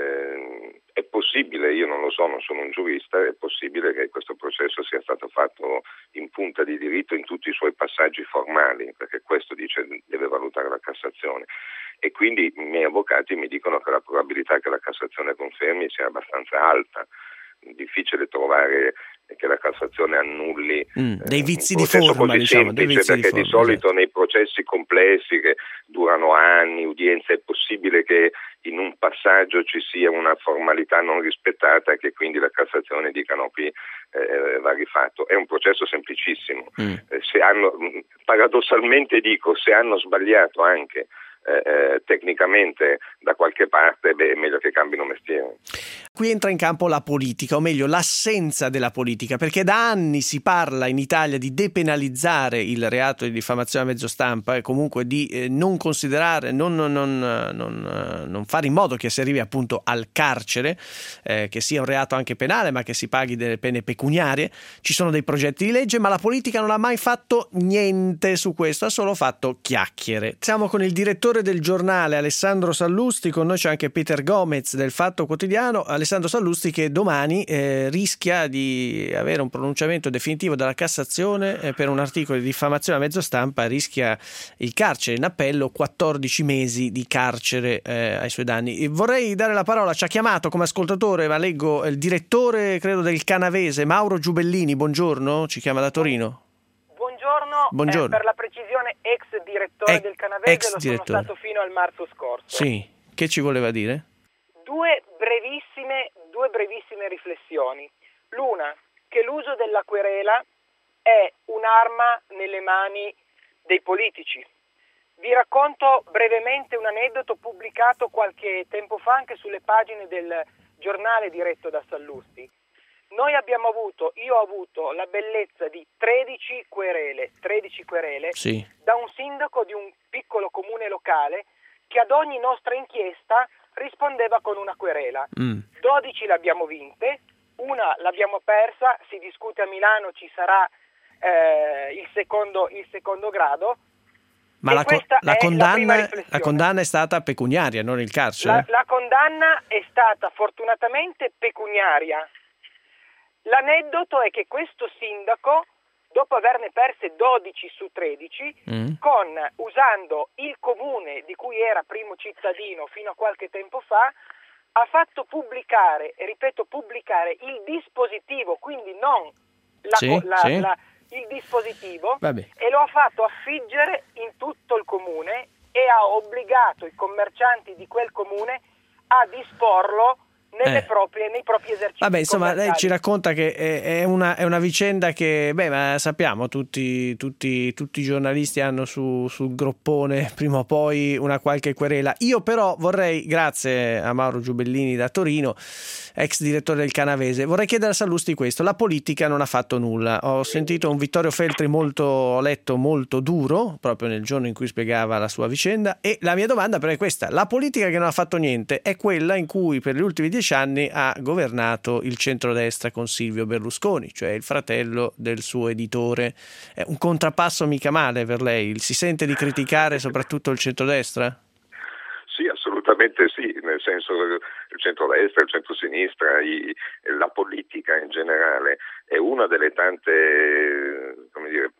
eh, è possibile, io non lo so, non sono un giurista, è possibile che questo processo sia stato fatto in punta di diritto in tutti i suoi passaggi formali, perché questo dice deve valutare la Cassazione, e quindi i miei avvocati mi dicono che la probabilità che la Cassazione confermi sia abbastanza alta. Difficile trovare che la Cassazione annulli mm, dei vizi eh, di forma, diciamo, dei vizi perché di, forma, di solito esatto. Nei processi complessi che durano anni, udienze, è possibile che in un passaggio ci sia una formalità non rispettata e che quindi la Cassazione dica no, qui eh, va rifatto. È un processo semplicissimo. Mm. Eh, se hanno, paradossalmente dico, se hanno sbagliato anche Eh, tecnicamente da qualche parte, beh, è meglio che cambino mestiere. Qui entra in campo la politica, o meglio l'assenza della politica, perché da anni si parla in Italia di depenalizzare il reato di diffamazione a mezzo stampa e comunque di eh, non considerare, non, non, non, non, non fare in modo che si arrivi appunto al carcere, eh, che sia un reato anche penale, ma che si paghi delle pene pecuniarie. Ci sono dei progetti di legge, ma la politica non ha mai fatto niente su questo, ha solo fatto chiacchiere. Siamo con il direttore del Giornale Alessandro Sallusti, con noi c'è anche Peter Gomez del Fatto Quotidiano. Alessandro Sallusti che domani eh, rischia di avere un pronunciamento definitivo dalla Cassazione eh, per un articolo di diffamazione a mezzo stampa, rischia il carcere in appello, quattordici mesi di carcere eh, ai suoi danni. E vorrei dare la parola, ci ha chiamato come ascoltatore, ma leggo il direttore credo del Canavese, Mauro Giubellini, buongiorno, ci chiama da Torino. Buongiorno, Buongiorno. Eh, per la precisione ex direttore e- del Canavese, ex lo direttore. Sono stato fino al marzo scorso. Sì, che ci voleva dire? Due brevissime, due brevissime riflessioni. L'una, che l'uso della querela è un'arma nelle mani dei politici. Vi racconto brevemente un aneddoto pubblicato qualche tempo fa anche sulle pagine del giornale diretto da Sallusti. Noi abbiamo avuto, io ho avuto la bellezza di tredici querele, tredici querele sì. da un sindaco di un piccolo comune locale che ad ogni nostra inchiesta rispondeva con una querela. Mm. dodici l'abbiamo vinte, una l'abbiamo persa, si discute a Milano, ci sarà eh, il secondo, il secondo grado. Ma la, co- la, condanna, la, la condanna è stata pecuniaria, non il carcere? La, la condanna è stata fortunatamente pecuniaria. L'aneddoto è che questo sindaco, dopo averne perse dodici su tredici, mm. con, usando il comune di cui era primo cittadino fino a qualche tempo fa, ha fatto pubblicare, e ripeto pubblicare, il dispositivo, quindi non la, sì, la, sì. La, il dispositivo Vabbè. e lo ha fatto affiggere in tutto il comune e ha obbligato i commercianti di quel comune a disporlo nelle Eh. proprie, nei propri esercizi. Vabbè, insomma, lei commerciali. ci racconta che è, è, una, è una vicenda che, beh, ma sappiamo, tutti, tutti, tutti i giornalisti hanno su, sul groppone prima o poi una qualche querela. Io però vorrei, grazie a Mauro Giubellini da Torino, ex direttore del Canavese, vorrei chiedere a Sallusti questo: la politica non ha fatto nulla. Ho sentito un Vittorio Feltri molto, ho letto molto duro, proprio nel giorno in cui spiegava la sua vicenda, e la mia domanda però è questa: la politica che non ha fatto niente è quella in cui per gli ultimi dieci anni ha governato il centrodestra con Silvio Berlusconi, cioè il fratello del suo editore. È un contrappasso mica male per lei? Si sente di criticare soprattutto il centrodestra? Sì, assolutamente sì, nel senso che il centrodestra, il centrosinistra, i, la politica in generale è una delle tante, come dire,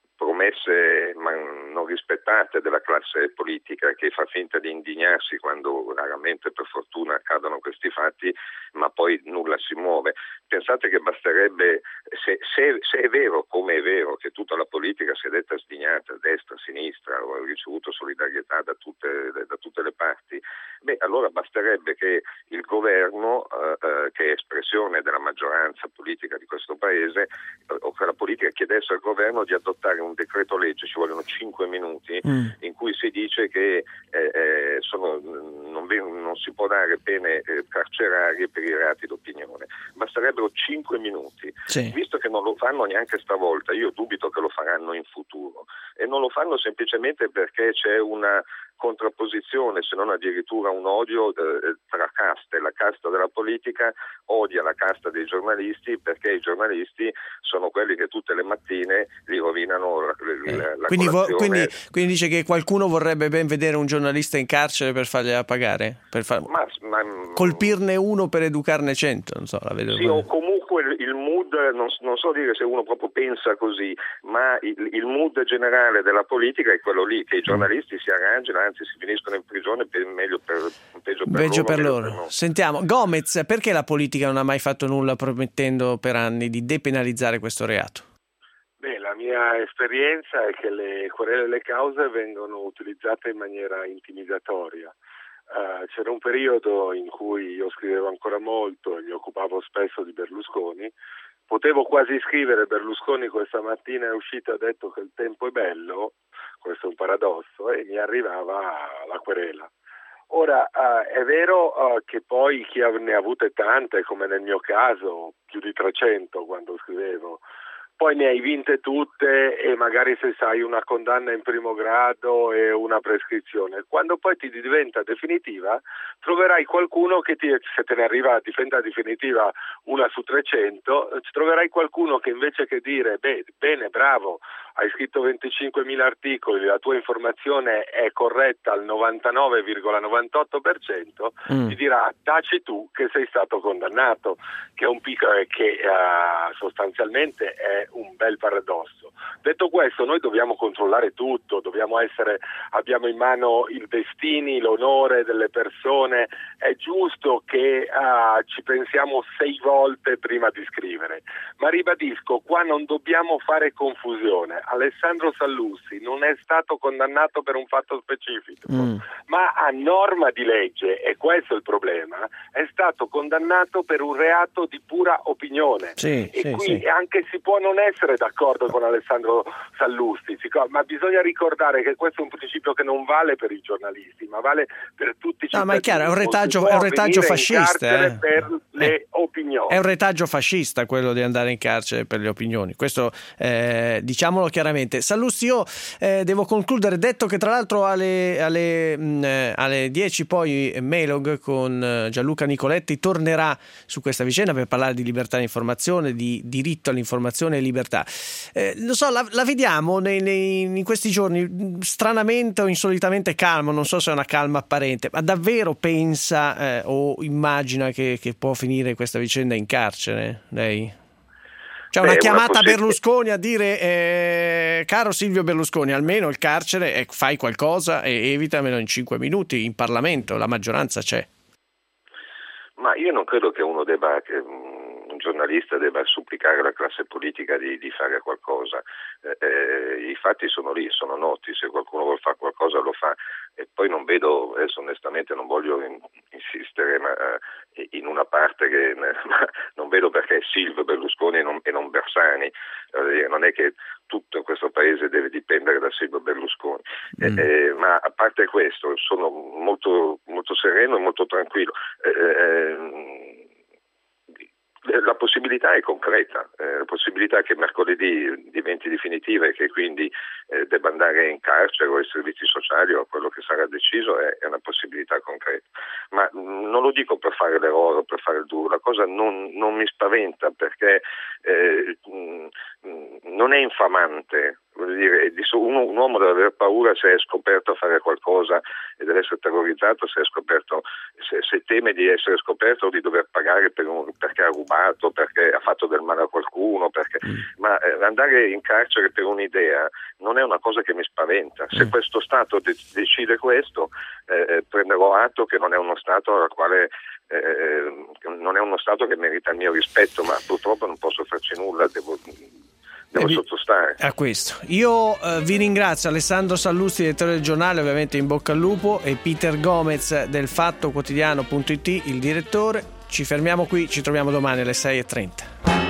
promesse ma non rispettate della classe politica, che fa finta di indignarsi quando raramente, per fortuna, accadono questi fatti, ma poi nulla si muove. Pensate che basterebbe, se, se, se è vero, come è vero, che tutta la politica si è detta sdignata, destra, sinistra, o ha ricevuto solidarietà da tutte, da tutte le parti, beh, allora basterebbe che il governo, eh, che è espressione della maggioranza politica di questo paese, eh, o che la politica chiedesse al governo di adottare un decreto legge, ci vogliono cinque minuti, mm. in cui si dice che eh, eh, sono, non, non si può dare pene eh, carcerarie per i reati d'opinione. Basterebbero cinque minuti. Sì. Visto che non lo fanno neanche stavolta, io dubito che lo faranno in futuro, e non lo fanno semplicemente perché c'è una contrapposizione, se non addirittura un odio eh, tra caste. La casta della politica odia la casta dei giornalisti, perché i giornalisti sono quelli che tutte le mattine li rovinano la, eh. la, la quindi, vo- quindi, colazione. quindi dice che qualcuno vorrebbe ben vedere un giornalista in carcere per fargliela pagare? Per far... ma, ma, colpirne uno per educarne cento, non so, la vedo. Sì, o comunque il, il mood, non, non so dire se uno proprio pensa così, ma il, il mood generale della politica è quello lì, che i giornalisti si arrangiano, anzi si finiscono in prigione per meglio per peggio per Peggio loro. Per loro. Per Sentiamo, Gomez, perché la politica non ha mai fatto nulla promettendo per anni di depenalizzare questo reato? Beh, la mia esperienza è che le querele e le cause vengono utilizzate in maniera intimidatoria. Uh, c'era un periodo in cui io scrivevo ancora molto e mi occupavo spesso di Berlusconi. Potevo quasi scrivere: Berlusconi questa mattina è uscito e ha detto che il tempo è bello, questo è un paradosso, e mi arrivava la querela. Ora, uh, è vero uh, che poi chi ne ha avute tante, come nel mio caso, più di trecento quando scrivevo, poi ne hai vinte tutte, e magari se sai una condanna in primo grado e una prescrizione. Quando poi ti diventa definitiva, troverai qualcuno che ti, se te ne arriva a diventa definitiva una su trecento, troverai qualcuno che invece che dire beh, bene, bravo, hai scritto venticinquemila articoli, la tua informazione è corretta al novantanove virgola novantotto per cento, mm. ti dirà taci tu che sei stato condannato, che è un piccolo che uh, sostanzialmente è un bel paradosso. Detto questo, noi dobbiamo controllare tutto, dobbiamo essere, abbiamo in mano il destini, l'onore delle persone. È giusto che uh, ci pensiamo sei volte prima di scrivere, ma ribadisco, qua non dobbiamo fare confusione. Alessandro Sallusti non è stato condannato per un fatto specifico, mm. ma a norma di legge, e questo è il problema, è stato condannato per un reato di pura opinione. Sì, e sì, qui sì. anche si può non essere d'accordo con Alessandro Sallusti, ma bisogna ricordare che questo è un principio che non vale per i giornalisti, ma vale per tutti i cittadini. No, ma è chiaro, è un retaggio, è un retaggio fascista. Eh. Per le eh. opinioni. È un retaggio fascista quello di andare in carcere per le opinioni. Questo eh, diciamolo chiaramente. Sallusti, io eh, devo concludere, detto che tra l'altro alle, alle, mh, alle dieci poi Melog con Gianluca Nicoletti tornerà su questa vicenda per parlare di libertà di informazione, di diritto all'informazione e libertà. Eh, lo so, la, la vediamo nei, nei, in questi giorni stranamente o insolitamente calmo, non so se è una calma apparente, ma davvero pensa eh, o immagina che, che può finire questa vicenda in carcere, lei? Cioè una Beh, chiamata a Berlusconi a dire eh, caro Silvio Berlusconi, almeno il carcere, eh, fai qualcosa e evitamelo in cinque minuti in Parlamento, la maggioranza c'è. Ma io non credo che uno debba giornalista debba supplicare la classe politica di, di fare qualcosa. Eh, eh, I fatti sono lì, sono noti, se qualcuno vuol fare qualcosa lo fa, e poi non vedo, adesso onestamente non voglio in, insistere ma, eh, in una parte che ma non vedo perché è Silvio Berlusconi e non, e non Bersani, eh, non è che tutto questo paese deve dipendere da Silvio Berlusconi, mm. eh, eh, ma a parte questo sono molto, molto sereno e molto tranquillo. Eh, La possibilità è concreta, eh, la possibilità che mercoledì diventi definitiva e che quindi eh, debba andare in carcere o ai servizi sociali o quello che sarà deciso è, è una possibilità concreta. Ma mh, non lo dico per fare l'eroe o per fare il duro, la cosa non, non mi spaventa perché eh, mh, mh, non è infamante. Vuol dire, uno, un uomo deve avere paura se è scoperto a fare qualcosa e deve essere terrorizzato se è scoperto, se, se teme di essere scoperto o di dover pagare per un, perché ha rubato, perché ha fatto del male a qualcuno, perché, mm. ma eh, andare in carcere per un'idea non è una cosa che mi spaventa. Se mm. questo Stato de- decide questo, eh, prenderò atto che non è uno Stato al quale eh, non è uno Stato che merita il mio rispetto, ma purtroppo non posso farci nulla, devo Devo eh, sottostare a questo. Io eh, vi ringrazio, Alessandro Sallusti, direttore del giornale, ovviamente in bocca al lupo, e Peter Gomez del Fatto Quotidiano punto it, il direttore. Ci fermiamo qui, ci troviamo domani alle sei e trenta.